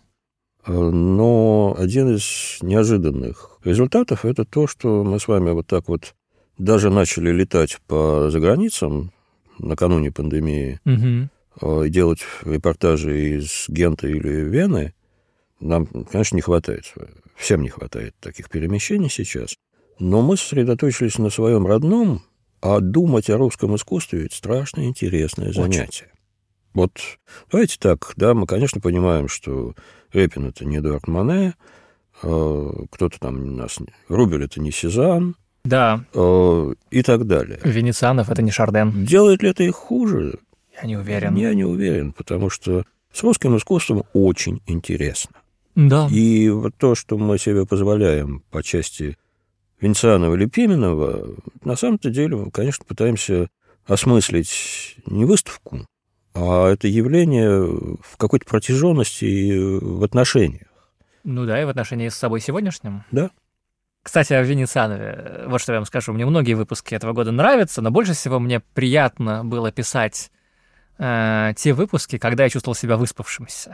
Но один из неожиданных результатов – это то, что мы с вами вот так вот даже начали летать по заграницам накануне пандемии, и делать репортажи из Гента или Вены. Нам, конечно, не хватает. Всем не хватает таких перемещений сейчас. Но мы сосредоточились на своем родном, а думать о русском искусстве – ведь страшно интересное занятие. Вот давайте так, да, мы, конечно, понимаем, что Репин – это не Эдуард Моне, кто-то там у нас... Врубель – это не Сезанн. Да. И так далее. Венецианов – это не Шарден. Делает ли это их хуже? Я не уверен. Я не уверен, потому что с русским искусством очень интересно. Да. И вот то, что мы себе позволяем по части Венецианова или Пименова, на самом-то деле мы, конечно, пытаемся осмыслить не выставку, а это явление в какой-то протяженности и в отношениях. Ну да, и в отношении с собой сегодняшним. Да. Кстати, о Венецианове. Вот что я вам скажу. Мне многие выпуски этого года нравятся, но больше всего мне приятно было писать те выпуски, когда я чувствовал себя выспавшимся,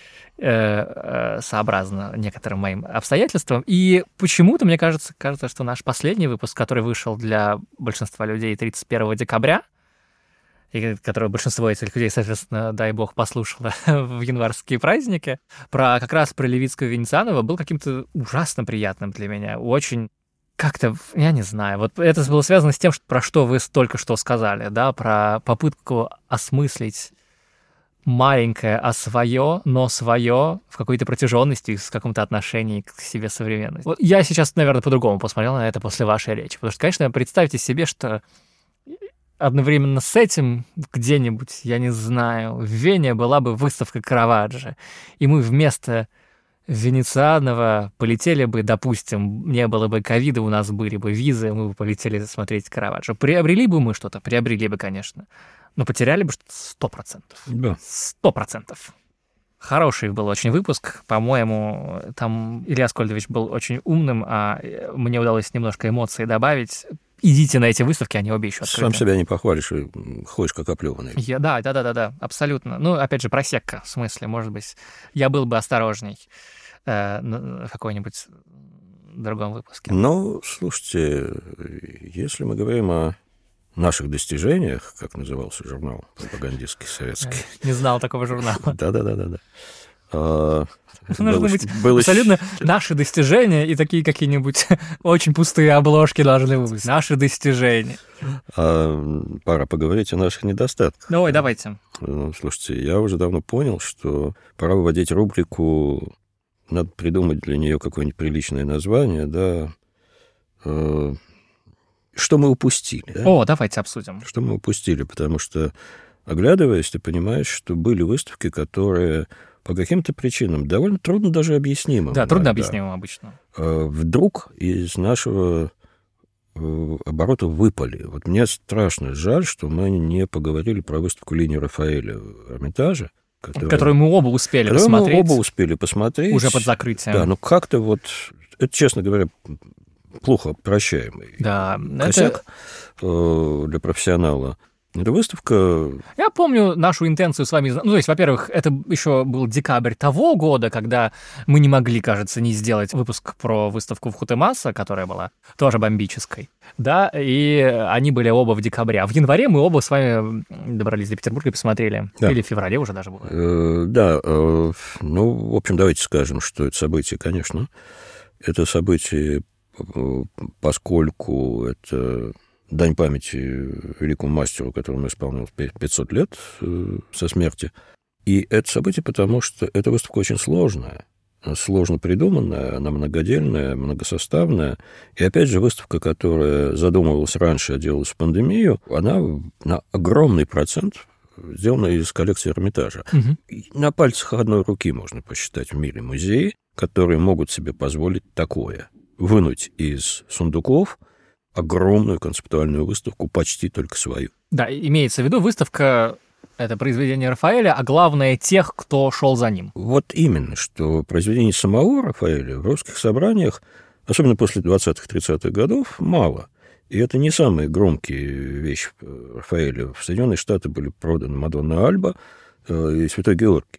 сообразно некоторым моим обстоятельствам. И почему-то мне кажется, что наш последний выпуск, который вышел для большинства людей 31 декабря, и который большинство этих людей, соответственно, дай бог, послушало в январские праздники, как раз про Левицкого и Венецианова, был каким-то ужасно приятным для меня. Очень как-то, я не знаю, вот это было связано с тем, про что вы только что сказали, да, про попытку осмыслить маленькое, но свое в какой-то протяженности и в каком-то отношении к себе современности. Вот я сейчас, наверное, по-другому посмотрел на это после вашей речи, потому что, конечно, представьте себе, что одновременно с этим где-нибудь, я не знаю, в Вене была бы выставка Караваджо, и мы вместо Венецианова полетели бы, допустим, не было бы ковида, у нас были бы визы, мы бы полетели смотреть Караваджо. Приобрели бы мы что-то? Приобрели бы, конечно. Но потеряли бы что-то 100%. Да. 100%. Хороший был очень выпуск. По-моему, там Илья Аскольдович был очень умным, а мне удалось немножко эмоций добавить. Идите на эти выставки, они обе еще открыты. Сам себя не похвалишь и ходишь как оплеванный. Да, абсолютно. Ну, опять же, просекка, в смысле, может быть, я был бы осторожней в какой-нибудь другом выпуске. Ну, слушайте, если мы говорим о наших достижениях, как назывался журнал пропагандистский советский. Не знал такого журнала. Да. Нужно быть абсолютно наши достижения и такие какие-нибудь очень пустые обложки должны быть. Наши достижения. Пора поговорить о наших недостатках. Ой, давайте. Слушайте, я уже давно понял, что пора выводить рубрику, надо придумать для нее какое-нибудь приличное название, да. Что мы упустили? Да? Давайте обсудим. Что мы упустили, потому что, оглядываясь, ты понимаешь, что были выставки, которые по каким-то причинам довольно трудно даже объяснимым. Да, трудно объяснимым обычно. Вдруг из нашего оборота выпали. Вот мне страшно жаль, что мы не поговорили про выставку линии Рафаэля в Эрмитаже, которую мы оба успели посмотреть. Уже под закрытием. Да, но как-то вот, это, честно говоря, плохо прощаемый косяк для профессионала. Эта выставка... Я помню нашу интенцию с вами... Ну, то есть, во-первых, это еще был декабрь того года, когда мы не могли, кажется, не сделать выпуск про выставку в Хутемаса, которая была тоже бомбической. Да, и они были оба в декабре. А в январе мы оба с вами добрались до Петербурга и посмотрели. Да. Или в феврале уже даже было. Да, ну, в общем, давайте скажем, что это событие, конечно. Это событие, поскольку это... дань памяти великому мастеру, которому исполнилось 500 лет со смерти. И это событие потому, что эта выставка очень сложная, сложно придуманная, она многодельная, многосоставная. И опять же, выставка, которая задумывалась раньше, а делалась в пандемию, она на огромный процент сделана из коллекции Эрмитажа. И на пальцах одной руки можно посчитать в мире музеи, которые могут себе позволить такое. Вынуть из сундуков огромную концептуальную выставку, почти только свою. Да, имеется в виду, выставка — это произведение Рафаэля, а главное, тех, кто шел за ним. Вот именно, что произведений самого Рафаэля в русских собраниях, особенно после 20-30-х годов, мало. И это не самые громкие вещи Рафаэля. В Соединенные Штаты были проданы «Мадонна Альба» и «Святой Георгий».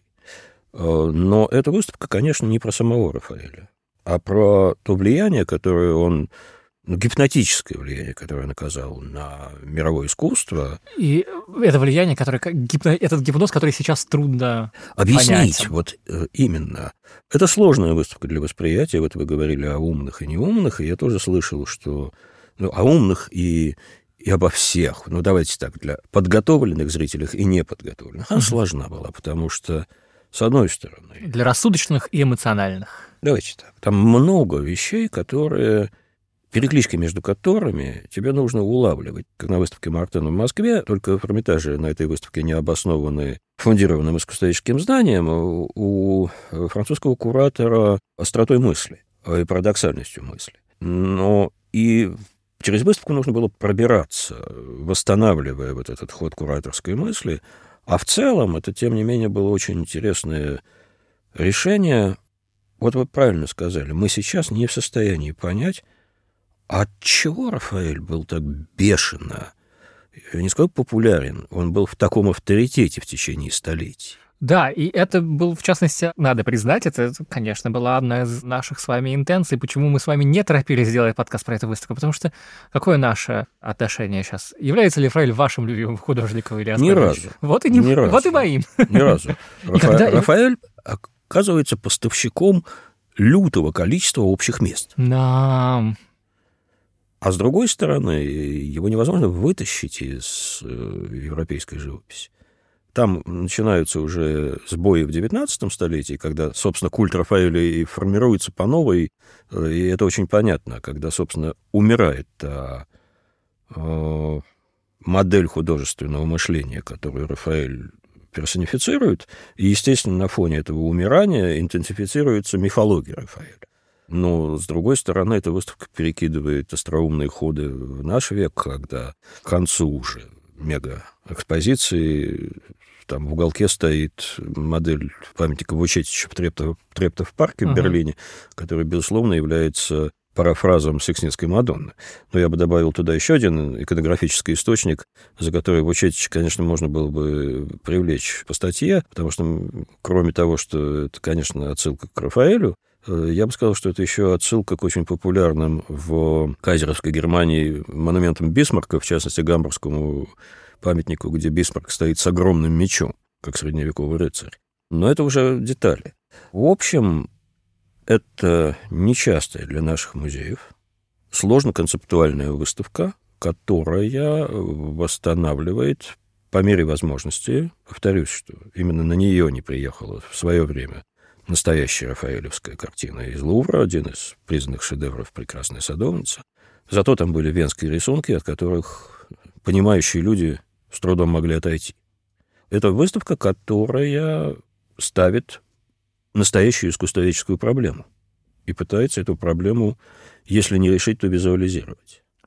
Но эта выставка, конечно, не про самого Рафаэля, а про то влияние, которое он... гипнотическое влияние, которое он оказал на мировое искусство. И это влияние, которое, этот гипноз, который сейчас трудно объяснить. Понять. Вот именно. Это сложная выставка для восприятия. Вот вы говорили о умных и неумных, и я тоже слышал, что о умных и обо всех, давайте так, для подготовленных зрителей и неподготовленных. Она сложна была, потому что, с одной стороны... Для рассудочных и эмоциональных. Давайте так. Там много вещей, которые... переклички между которыми тебе нужно улавливать. Как на выставке Мартена в Москве, только в Эрмитаже на этой выставке не обоснованы фундированным искусствоведческим знанием, у французского куратора остротой мысли и парадоксальностью мысли. Но и через выставку нужно было пробираться, восстанавливая вот этот ход кураторской мысли. А в целом это, тем не менее, было очень интересное решение. Вот вы правильно сказали, мы сейчас не в состоянии понять, отчего Рафаэль был так бешено, я не скажу популярен, он был в таком авторитете в течение столетий. Да, и это был, в частности, надо признать, это, конечно, была одна из наших с вами интенций, почему мы с вами не торопились сделать подкаст про эту выставку, потому что какое наше отношение сейчас? Является ли Рафаэль вашим любимым художником или Ни разу. Вот и моим. Ни разу. Рафаэль оказывается поставщиком лютого количества общих мест. Да. А с другой стороны, его невозможно вытащить из европейской живописи. Там начинаются уже сбои в XIX столетии, когда, собственно, культ Рафаэля и формируется по новой, и это очень понятно, когда, собственно, умирает та модель художественного мышления, которую Рафаэль персонифицирует, и, естественно, на фоне этого умирания интенсифицируется мифология Рафаэля. Но, с другой стороны, эта выставка перекидывает остроумные ходы в наш век, когда к концу уже мега-экспозиции там в уголке стоит модель памятника Вучетича в Трептов-парке в Берлине, который, безусловно, является парафразом Сикстинской Мадонны. Но я бы добавил туда еще один иконографический источник, за который Вучетича, конечно, можно было бы привлечь по статье, потому что, кроме того, что это, конечно, отсылка к Рафаэлю, я бы сказал, что это еще отсылка к очень популярным в кайзеровской Германии монументам Бисмарка, в частности, гамбургскому памятнику, где Бисмарк стоит с огромным мечом, как средневековый рыцарь. Но это уже детали. В общем, это нечастая для наших музеев, сложно-концептуальная выставка, которая восстанавливает по мере возможности, повторюсь, что именно на нее не приехала в свое время настоящая рафаэлевская картина из Лувра, один из признанных шедевров «Прекрасная садовница». Зато там были венские рисунки, от которых понимающие люди с трудом могли отойти. Это выставка, которая ставит настоящую искусствоведческую проблему и пытается эту проблему, если не решить, то визуализировать.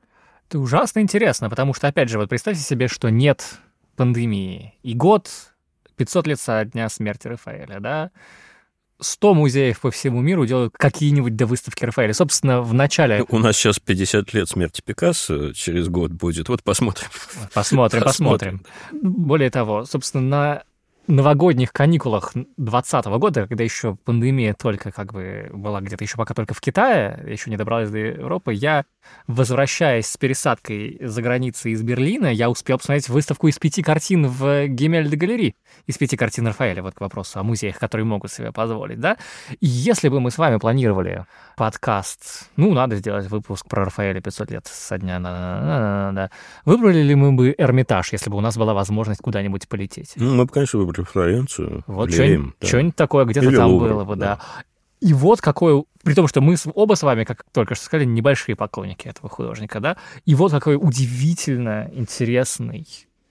Это ужасно интересно, потому что, опять же, вот представьте себе, что нет пандемии, и год 500 лет со дня смерти Рафаэля, да? 100 музеев по всему миру делают какие-нибудь довыставки Рафаэля. Собственно, в начале... У нас сейчас 50 лет смерти Пикассо, через год будет. Вот посмотрим. Посмотрим. Более того, собственно, на новогодних каникулах 2020 года, когда еще пандемия только как бы была где-то еще пока только в Китае, еще не добралась до Европы, я, возвращаясь с пересадкой за границей из Берлина, я успел посмотреть выставку из 5 картин в Гемельде-галерее, из 5 картин Рафаэля, вот к вопросу о музеях, которые могут себе позволить, да? И если бы мы с вами планировали подкаст, надо сделать выпуск про Рафаэля 500 лет со дня, да, выбрали ли мы бы Эрмитаж, если бы у нас была возможность куда-нибудь полететь? Мы бы, конечно, выбрали Флоренцию. Вот что-нибудь такое где-то или там Лувр, было бы, да. И вот какой, при том, что мы оба с вами, как только что сказали, небольшие поклонники этого художника, да, и вот какой удивительно интересный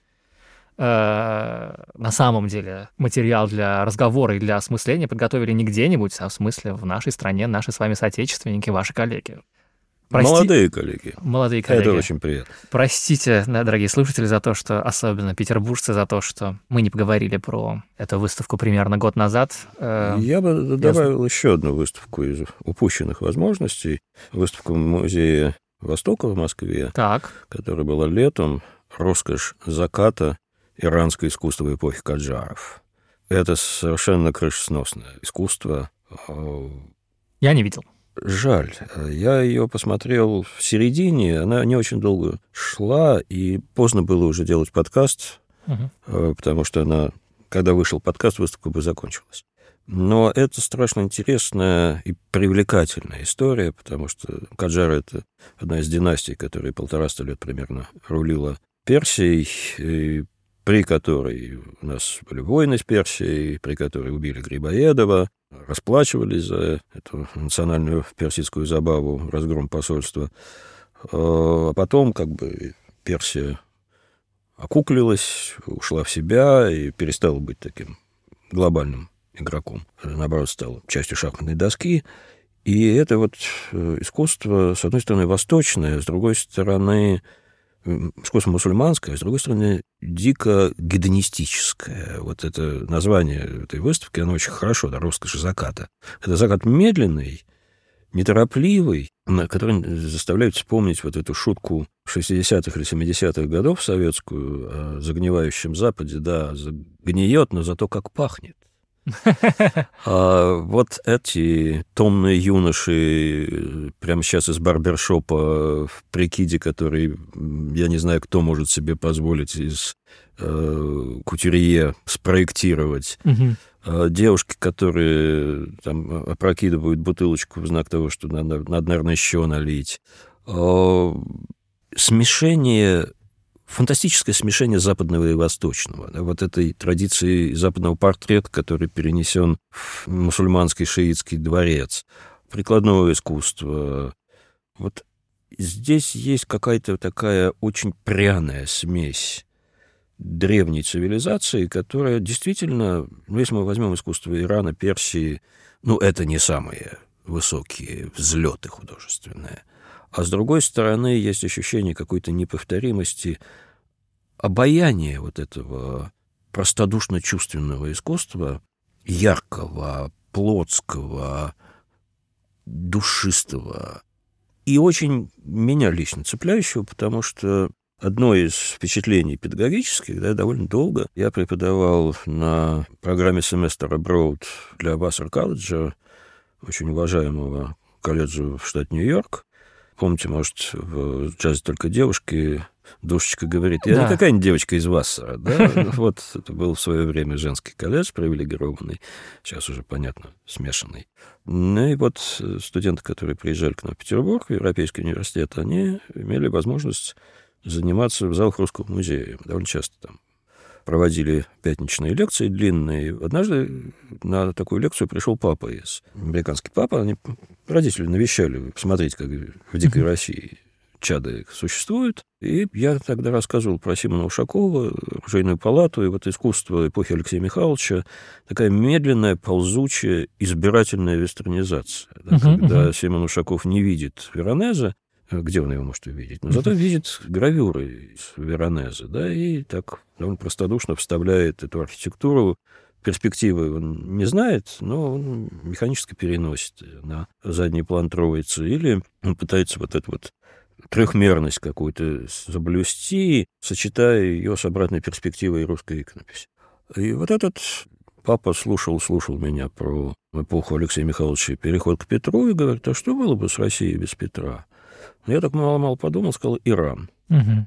на самом деле материал для разговора и для осмысления подготовили не где-нибудь, а в смысле в нашей стране, наши с вами соотечественники, ваши коллеги. Молодые коллеги. Это очень приятно. Простите, да, дорогие слушатели, за то, что, особенно петербуржцы, за то, что мы не поговорили про эту выставку примерно год назад. Я бы добавил еще одну выставку из упущенных возможностей. Выставку Музея Востока в Москве, которая была летом. «Роскошь заката. Иранское искусство эпохи Каджаров». Это совершенно крышесносное искусство. Я не видел. Жаль. Я ее посмотрел в середине, она не очень долго шла, и поздно было уже делать подкаст, потому что когда вышел подкаст, выставка бы закончилась. Но это страшно интересная и привлекательная история, потому что Каджары — это одна из династий, которая 150 лет примерно рулила Персией, при которой у нас были войны с Персией, при которой убили Грибоедова, расплачивались за эту национальную персидскую забаву, разгром посольства. А потом как бы Персия окуклилась, ушла в себя и перестала быть таким глобальным игроком. Наоборот, стала частью шахматной доски. И это вот искусство, с одной стороны, восточное, с другой стороны, искусство мусульманское, а с другой стороны, дико гедонистическое. Вот это название этой выставки, оно очень хорошо, да, «Роскошь заката». Это закат медленный, неторопливый, который заставляет вспомнить вот эту шутку 60-х или 70-х годов советскую о загнивающем Западе. Да, загниет, но зато как пахнет. А вот эти томные юноши прямо сейчас из барбершопа в прикиде, который, я не знаю, кто может себе позволить из кутюрье спроектировать. Девушки, которые там опрокидывают бутылочку в знак того, что надо, наверное, еще налить. Фантастическое смешение западного и восточного. Вот этой традиции западного портрета, который перенесен в мусульманский шиитский дворец, прикладного искусства. Вот здесь есть какая-то такая очень пряная смесь древней цивилизации, которая действительно, если мы возьмем искусство Ирана, Персии, это не самые высокие взлеты художественные. А с другой стороны, есть ощущение какой-то неповторимости, обаяния вот этого простодушно-чувственного искусства, яркого, плотского, душистого, и очень меня лично цепляющего, потому что одно из впечатлений педагогических, довольно долго, я преподавал на программе «Semester Abroad» для Vassar-колледжа, очень уважаемого колледжа в штате Нью-Йорк. Помните, может, в «Джазе только девушки» душечка говорит, я не какая-нибудь девочка из Вассера, да? Вот это был в свое время женский колледж привилегированный, сейчас уже, понятно, смешанный. И вот студенты, которые приезжали к нам в Петербург, в Европейский университет, они имели возможность заниматься в залах Русского музея. Довольно часто там проводили пятничные лекции длинные. Однажды на такую лекцию пришел папа американский папа. Они родители навещали, посмотреть, как в дикой России чады существуют. И я тогда рассказывал про Симона Ушакова, оружейную палату, и вот искусство эпохи Алексея Михайловича, такая медленная, ползучая, избирательная вестернизация. Да, когда Симон Ушаков не видит Веронеза, Где он его может увидеть? Но зато видит гравюры из Веронезе, да, и так он простодушно вставляет эту архитектуру. Перспективы он не знает, но он механически переносит на задний план Троицы. Или он пытается вот эту вот трехмерность какую-то соблюсти, сочетая ее с обратной перспективой русской иконописи. И вот этот папа слушал меня про эпоху Алексея Михайловича «Переход к Петру» и говорит, а что было бы с Россией без Петра? Я так мало-мало подумал, сказал, Иран. Угу.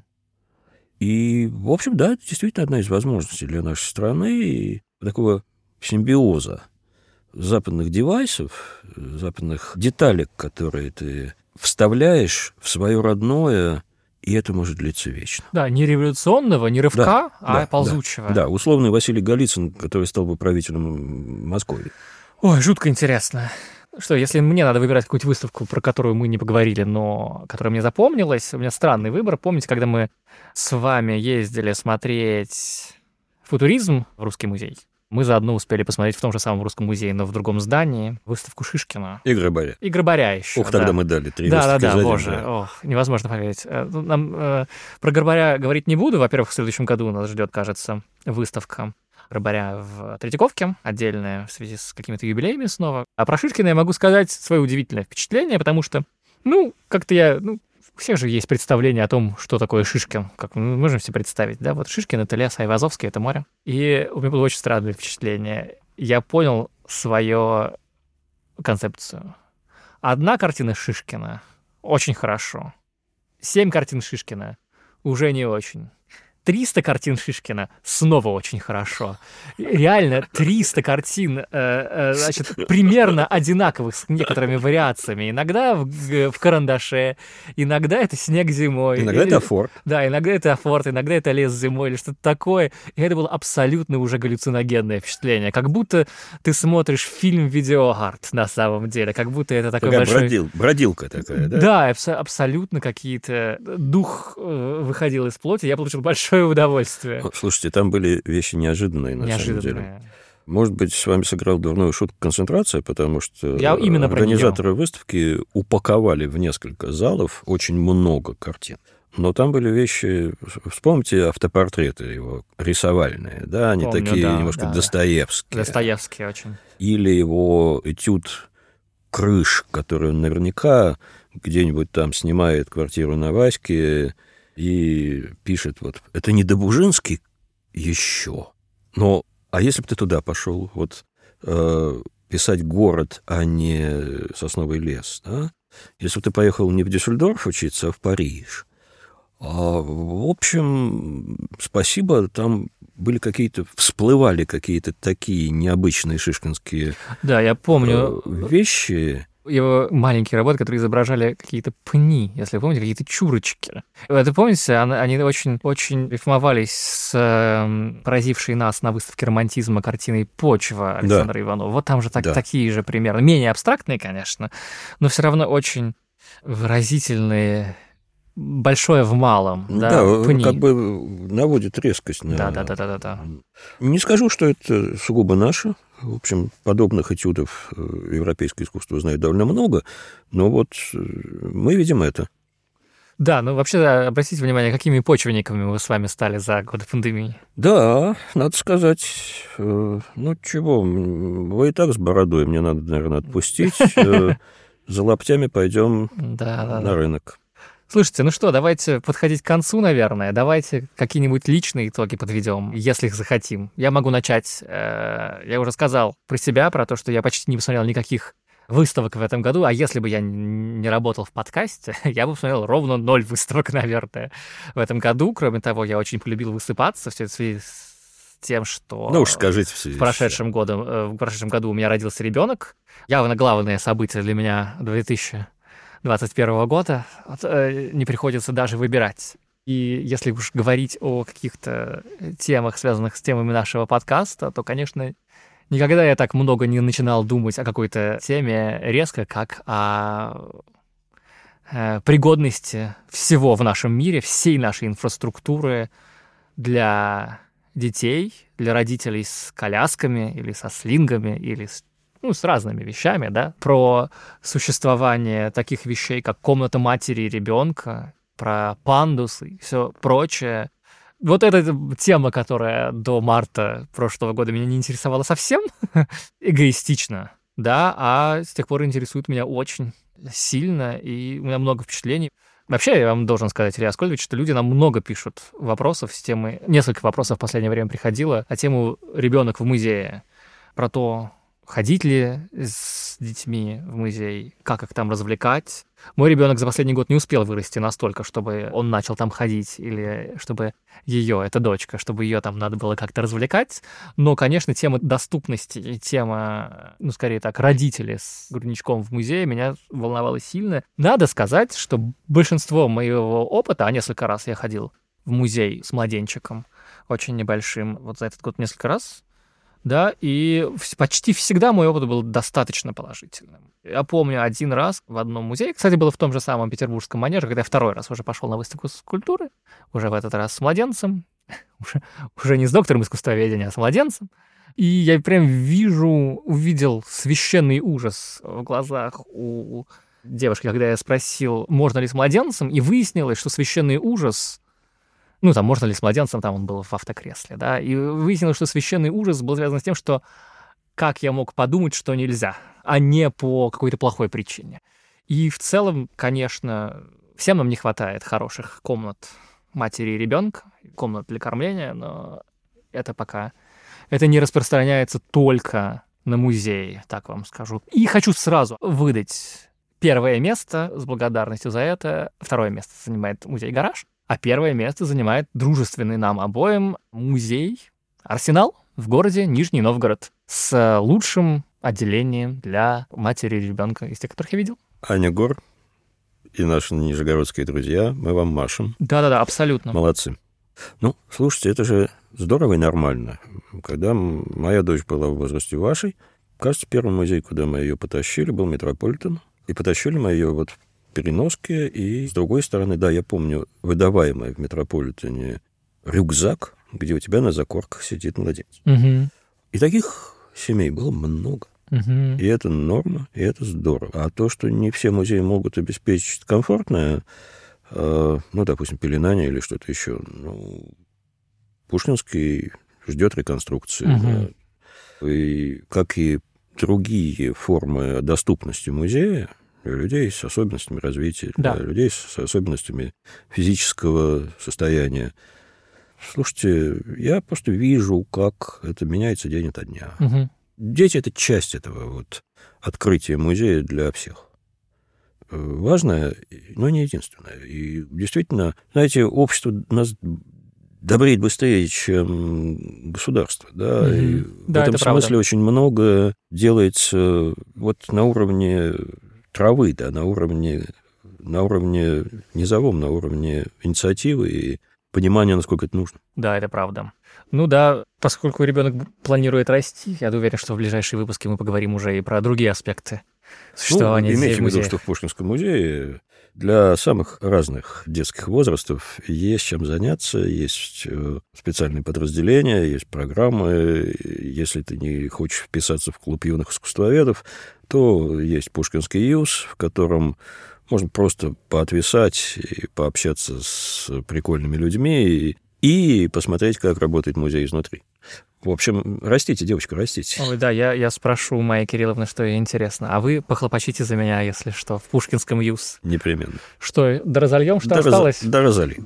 И, в общем, да, это действительно одна из возможностей для нашей страны, и такого симбиоза западных девайсов, западных деталек, которые ты вставляешь в свое родное, и это может длиться вечно. Да, не революционного, не рывка, ползучего. Да, условный Василий Голицын, который стал бы правителем Москвы. Ой, жутко интересно. Что, если мне надо выбирать какую-нибудь выставку, про которую мы не поговорили, но которая мне запомнилась, у меня странный выбор. Помните, когда мы с вами ездили смотреть футуризм в Русский музей? Мы заодно успели посмотреть в том же самом Русском музее, но в другом здании, выставку Шишкина. И Грабаря. И Грабаря еще. Ох, тогда мы дали 3 выставки за день. Боже, ох, невозможно поверить. Нам про Грабаря говорить не буду. Во-первых, в следующем году нас ждет, кажется, выставка Грабаря в Третьяковке, отдельная в связи с какими-то юбилеями снова. А про Шишкина я могу сказать свое удивительное впечатление, потому что, как-то у всех же есть представление о том, что такое Шишкин. Как мы можем себе представить, да? Вот Шишкин — это лес, а Айвазовский — это море. И у меня было очень странное впечатление. Я понял свою концепцию. Одна картина Шишкина очень хорошо. 7 картин Шишкина уже не очень. 300 картин Шишкина снова очень хорошо. Реально 300 картин, примерно одинаковых с некоторыми вариациями. Иногда в карандаше, иногда это снег зимой. Иногда это афорт. Да, иногда это афорт, иногда это лес зимой или что-то такое. И это было абсолютно уже галлюциногенное впечатление. Как будто ты смотришь фильм «Видеоарт» на самом деле. Как будто это такой большой... Бродилка такая, да? Да, абсолютно какие-то... Дух выходил из плоти. Я получил большое удовольствие. Слушайте, там были вещи неожиданные, на самом деле. Может быть, с вами сыграл дурную шутку концентрация, потому что организаторы выставки упаковали в несколько залов очень много картин. Но там были вещи, вспомните автопортреты его рисовальные, да, они помню, такие немножко Достоевские. Достоевские очень. Или его этюд «Крыш», который он наверняка где-нибудь там снимает квартиру на Ваське и пишет вот, это не Добужинский еще, но, а если бы ты туда пошел, вот, писать город, а не сосновый лес, да? Если бы ты поехал не в Дюссельдорф учиться, а в Париж. В общем, спасибо, там всплывали какие-то такие необычные шишкинские я помню вещи. Его маленькие работы, которые изображали какие-то пни, если вы помните, какие-то чурочки. Это, помните, они очень, очень рифмовались с поразившей нас на выставке романтизма картиной «Почва» Александра Иванова. Вот там же такие же примеры. Менее абстрактные, конечно, но все равно очень выразительные. Большое в малом. Пни. Как бы наводит резкость на... Да. Не скажу, что это сугубо наше. В общем, подобных этюдов европейское искусство знает довольно много, но вот мы видим это. Да, вообще, обратите внимание, какими почвенниками мы с вами стали за годы пандемии. Да, надо сказать, чего, вы и так с бородой, мне надо, наверное, отпустить. За лаптями пойдем на рынок. Слушайте, давайте подходить к концу, наверное. Давайте какие-нибудь личные итоги подведем, если их захотим. Я могу начать. Я уже сказал про себя, про то, что я почти не посмотрел никаких выставок в этом году, а если бы я не работал в подкасте, я бы посмотрел ровно 0 выставок, наверное, в этом году. Кроме того, я очень полюбил высыпаться в связи с тем, что уж скажите, в прошедшем году у меня родился ребенок. Явно главное событие для меня 2021 года, не приходится даже выбирать. И если уж говорить о каких-то темах, связанных с темами нашего подкаста, то, конечно, никогда я так много не начинал думать о какой-то теме резко, как о пригодности всего в нашем мире, всей нашей инфраструктуры для детей, для родителей с колясками или со слингами, или с с разными вещами, да, про существование таких вещей, как комната матери и ребенка, про пандусы и все прочее. Вот эта тема, которая до марта прошлого года меня не интересовала совсем, эгоистично, да, а с тех пор интересует меня очень сильно, и у меня много впечатлений. Вообще, я вам должен сказать, Илья Аскольдович, что люди нам много пишут вопросов с темы... Несколько вопросов в последнее время приходило на тему «Ребенок в музее», про то, ходить ли с детьми в музей, как их там развлекать. Мой ребенок за последний год не успел вырасти настолько, чтобы он начал там ходить, или чтобы ее, эта дочка, чтобы ее там надо было как-то развлекать. Но, конечно, тема доступности и тема, скорее так, родители с грудничком в музее меня волновала сильно. Надо сказать, что большинство моего опыта, а несколько раз я ходил в музей с младенчиком, очень небольшим, вот за этот год несколько раз, да, и почти всегда мой опыт был достаточно положительным. Я помню один раз в одном музее, кстати, было в том же самом Петербургском манеже, когда я второй раз уже пошел на выставку скульптуры, уже в этот раз с младенцем, уже не с доктором искусствоведения, а с младенцем. И я прям увидел священный ужас в глазах у девушки, когда я спросил, можно ли с младенцем, и выяснилось, что священный ужас... там, можно ли с младенцем, там он был в автокресле, да, и выяснилось, что священный ужас был связан с тем, что как я мог подумать, что нельзя, а не по какой-то плохой причине. И в целом, конечно, всем нам не хватает хороших комнат матери и ребенка, комнат для кормления, но это пока... Это не распространяется только на музеи, так вам скажу. И хочу сразу выдать первое место с благодарностью за это. Второе место занимает музей «Гараж». А первое место занимает дружественный нам обоим музей «Арсенал» в городе Нижний Новгород с лучшим отделением для матери и ребенка из тех, которых я видел. Аня Гор и наши нижегородские друзья, мы вам машем. Да-да-да, абсолютно. Молодцы. Слушайте, это же здорово и нормально. Когда моя дочь была в возрасте вашей, кажется, первый музей, куда мы ее потащили, был Метрополитен. И потащили мы ее в переноске, и с другой стороны, да, я помню, выдаваемый в Метрополитене рюкзак, где у тебя на закорках сидит младенец. Угу. И таких семей было много. Угу. И это норма, и это здорово. А то, что не все музеи могут обеспечить комфортное, допустим, пеленание или что-то еще, Пушкинский ждет реконструкции. Угу. Да. И как и другие формы доступности музея, людей с особенностями развития, да. Людей с особенностями физического состояния. Слушайте, я просто вижу, как это меняется день ото дня. Угу. Дети — это часть этого открытия музея для всех. Важное, но не единственное. И действительно, знаете, общество нас добреет быстрее, чем государство. Да? Mm-hmm. И да, в этом смысле правда. очень много делается на уровне травы, да, на уровне низовом, на уровне инициативы и понимания, насколько это нужно. Да, это правда. Да, поскольку ребенок планирует расти, я уверен, что в ближайшие выпуски мы поговорим уже и про другие аспекты существования детей в имейте в виду, музее. что в Пушкинском музее для самых разных детских возрастов есть чем заняться, есть специальные подразделения, есть программы. Если ты не хочешь вписаться в клуб юных искусствоведов, то есть Пушкинский ЮЗ, в котором можно просто поотвисать и пообщаться с прикольными людьми и посмотреть, как работает музей изнутри. В общем, растите, девочка, растите. Ой, да, я спрошу у Майи Кирилловны, что ей интересно. А вы похлопочите за меня, если что, в Пушкинском ЮЗ. Непременно. Что, доразольем, что осталось? Доразоли.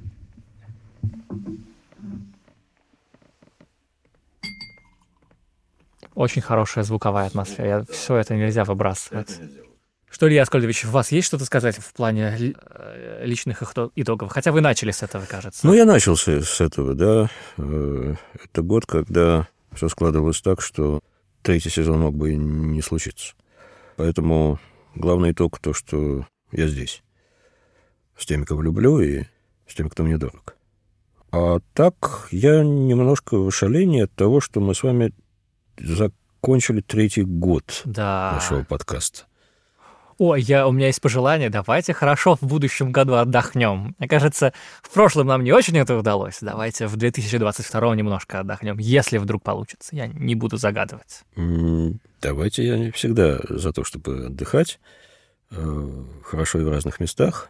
Очень хорошая звуковая атмосфера. Все это нельзя выбрасывать. Что, Илья Аскольдович, у вас есть что-то сказать в плане личных итогов? Хотя вы начали с этого, кажется. Я начал с этого, да. Это год, когда все складывалось так, что третий сезон мог бы и не случиться. Поэтому главный итог то, что я здесь. С теми, кого люблю, и с теми, кто мне дорог. А так, я немножко в шалении от того, что мы с вами закончили третий год нашего подкаста. у меня есть пожелание, давайте хорошо в будущем году отдохнем. Мне кажется, в прошлом нам не очень это удалось. Давайте в 2022 немножко отдохнем, если вдруг получится. Я не буду загадывать. Давайте, я всегда за то, чтобы отдыхать. Хорошо и в разных местах.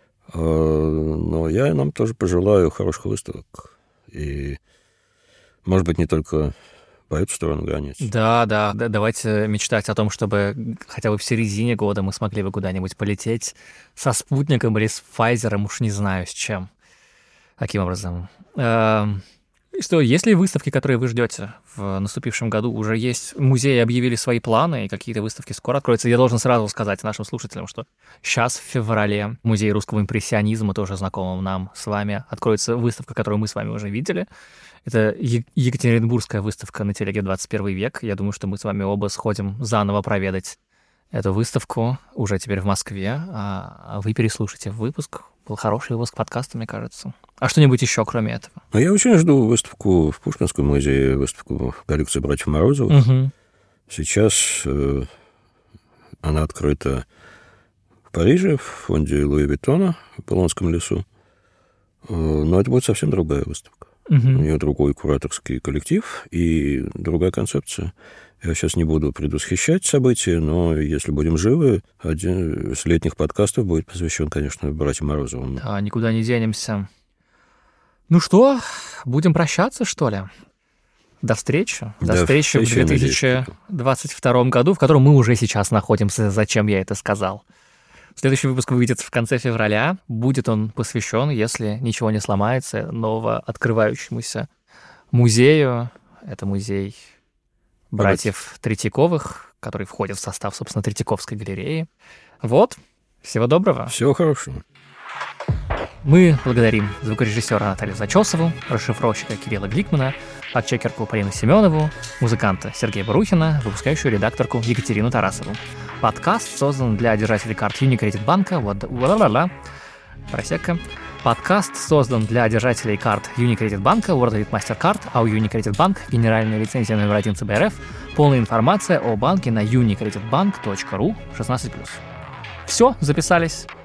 Но я нам тоже пожелаю хороших выставок. И, может быть, не только по эту сторону границ. Да, давайте мечтать о том, чтобы хотя бы в середине года мы смогли бы куда-нибудь полететь со спутником или с Pfizer, уж не знаю с чем. Таким образом. Что, есть ли выставки, которые вы ждете в наступившем году? Уже есть музеи, объявили свои планы, и какие-то выставки скоро откроются. Я должен сразу сказать нашим слушателям, что сейчас, в феврале, музей русского импрессионизма, тоже знакомым нам с вами, откроется выставка, которую мы с вами уже видели. Это Екатеринбургская выставка на телеге «21 век». Я думаю, что мы с вами оба сходим заново проведать эту выставку уже теперь в Москве, а вы переслушайте выпуск. Был хороший выпуск подкаста, мне кажется. А что-нибудь еще, кроме этого? Я очень жду выставку в Пушкинском музее, выставку коллекции братьев Морозовых. Угу. Сейчас она открыта в Париже, в фонде Луи Виттона, в Полонском лесу. Но это будет совсем другая выставка. Угу. У нее другой кураторский коллектив и другая концепция. Я сейчас не буду предвосхищать события, но если будем живы, один из летних подкастов будет посвящен, конечно, братьям Морозовым. Да, никуда не денемся. Ну что, будем прощаться, что ли? До встречи. До встречи в 2022 году, в котором мы уже сейчас находимся, зачем я это сказал. Следующий выпуск выйдет в конце февраля. Будет он посвящен, если ничего не сломается, новооткрывающемуся музею. Это музей братьев Третьяковых, который входит в состав, собственно, Третьяковской галереи. Вот. Всего доброго. Всего хорошего. Мы благодарим звукорежиссера Наталью Зачесову, расшифровщика Кирилла Гликмана, фактчекерку Полину Семенову, музыканта Сергея Барухина, выпускающую редакторку Екатерину Тарасову. Подкаст создан для держателей карт Unicredit банка. Подкаст создан для держателей карт Unicredit банка, World MasterCard, а у Unicredit Bank генеральная лицензия номер 1 ЦБРФ. Полная информация о банке на unicreditbank.ru 16+. Все, записались.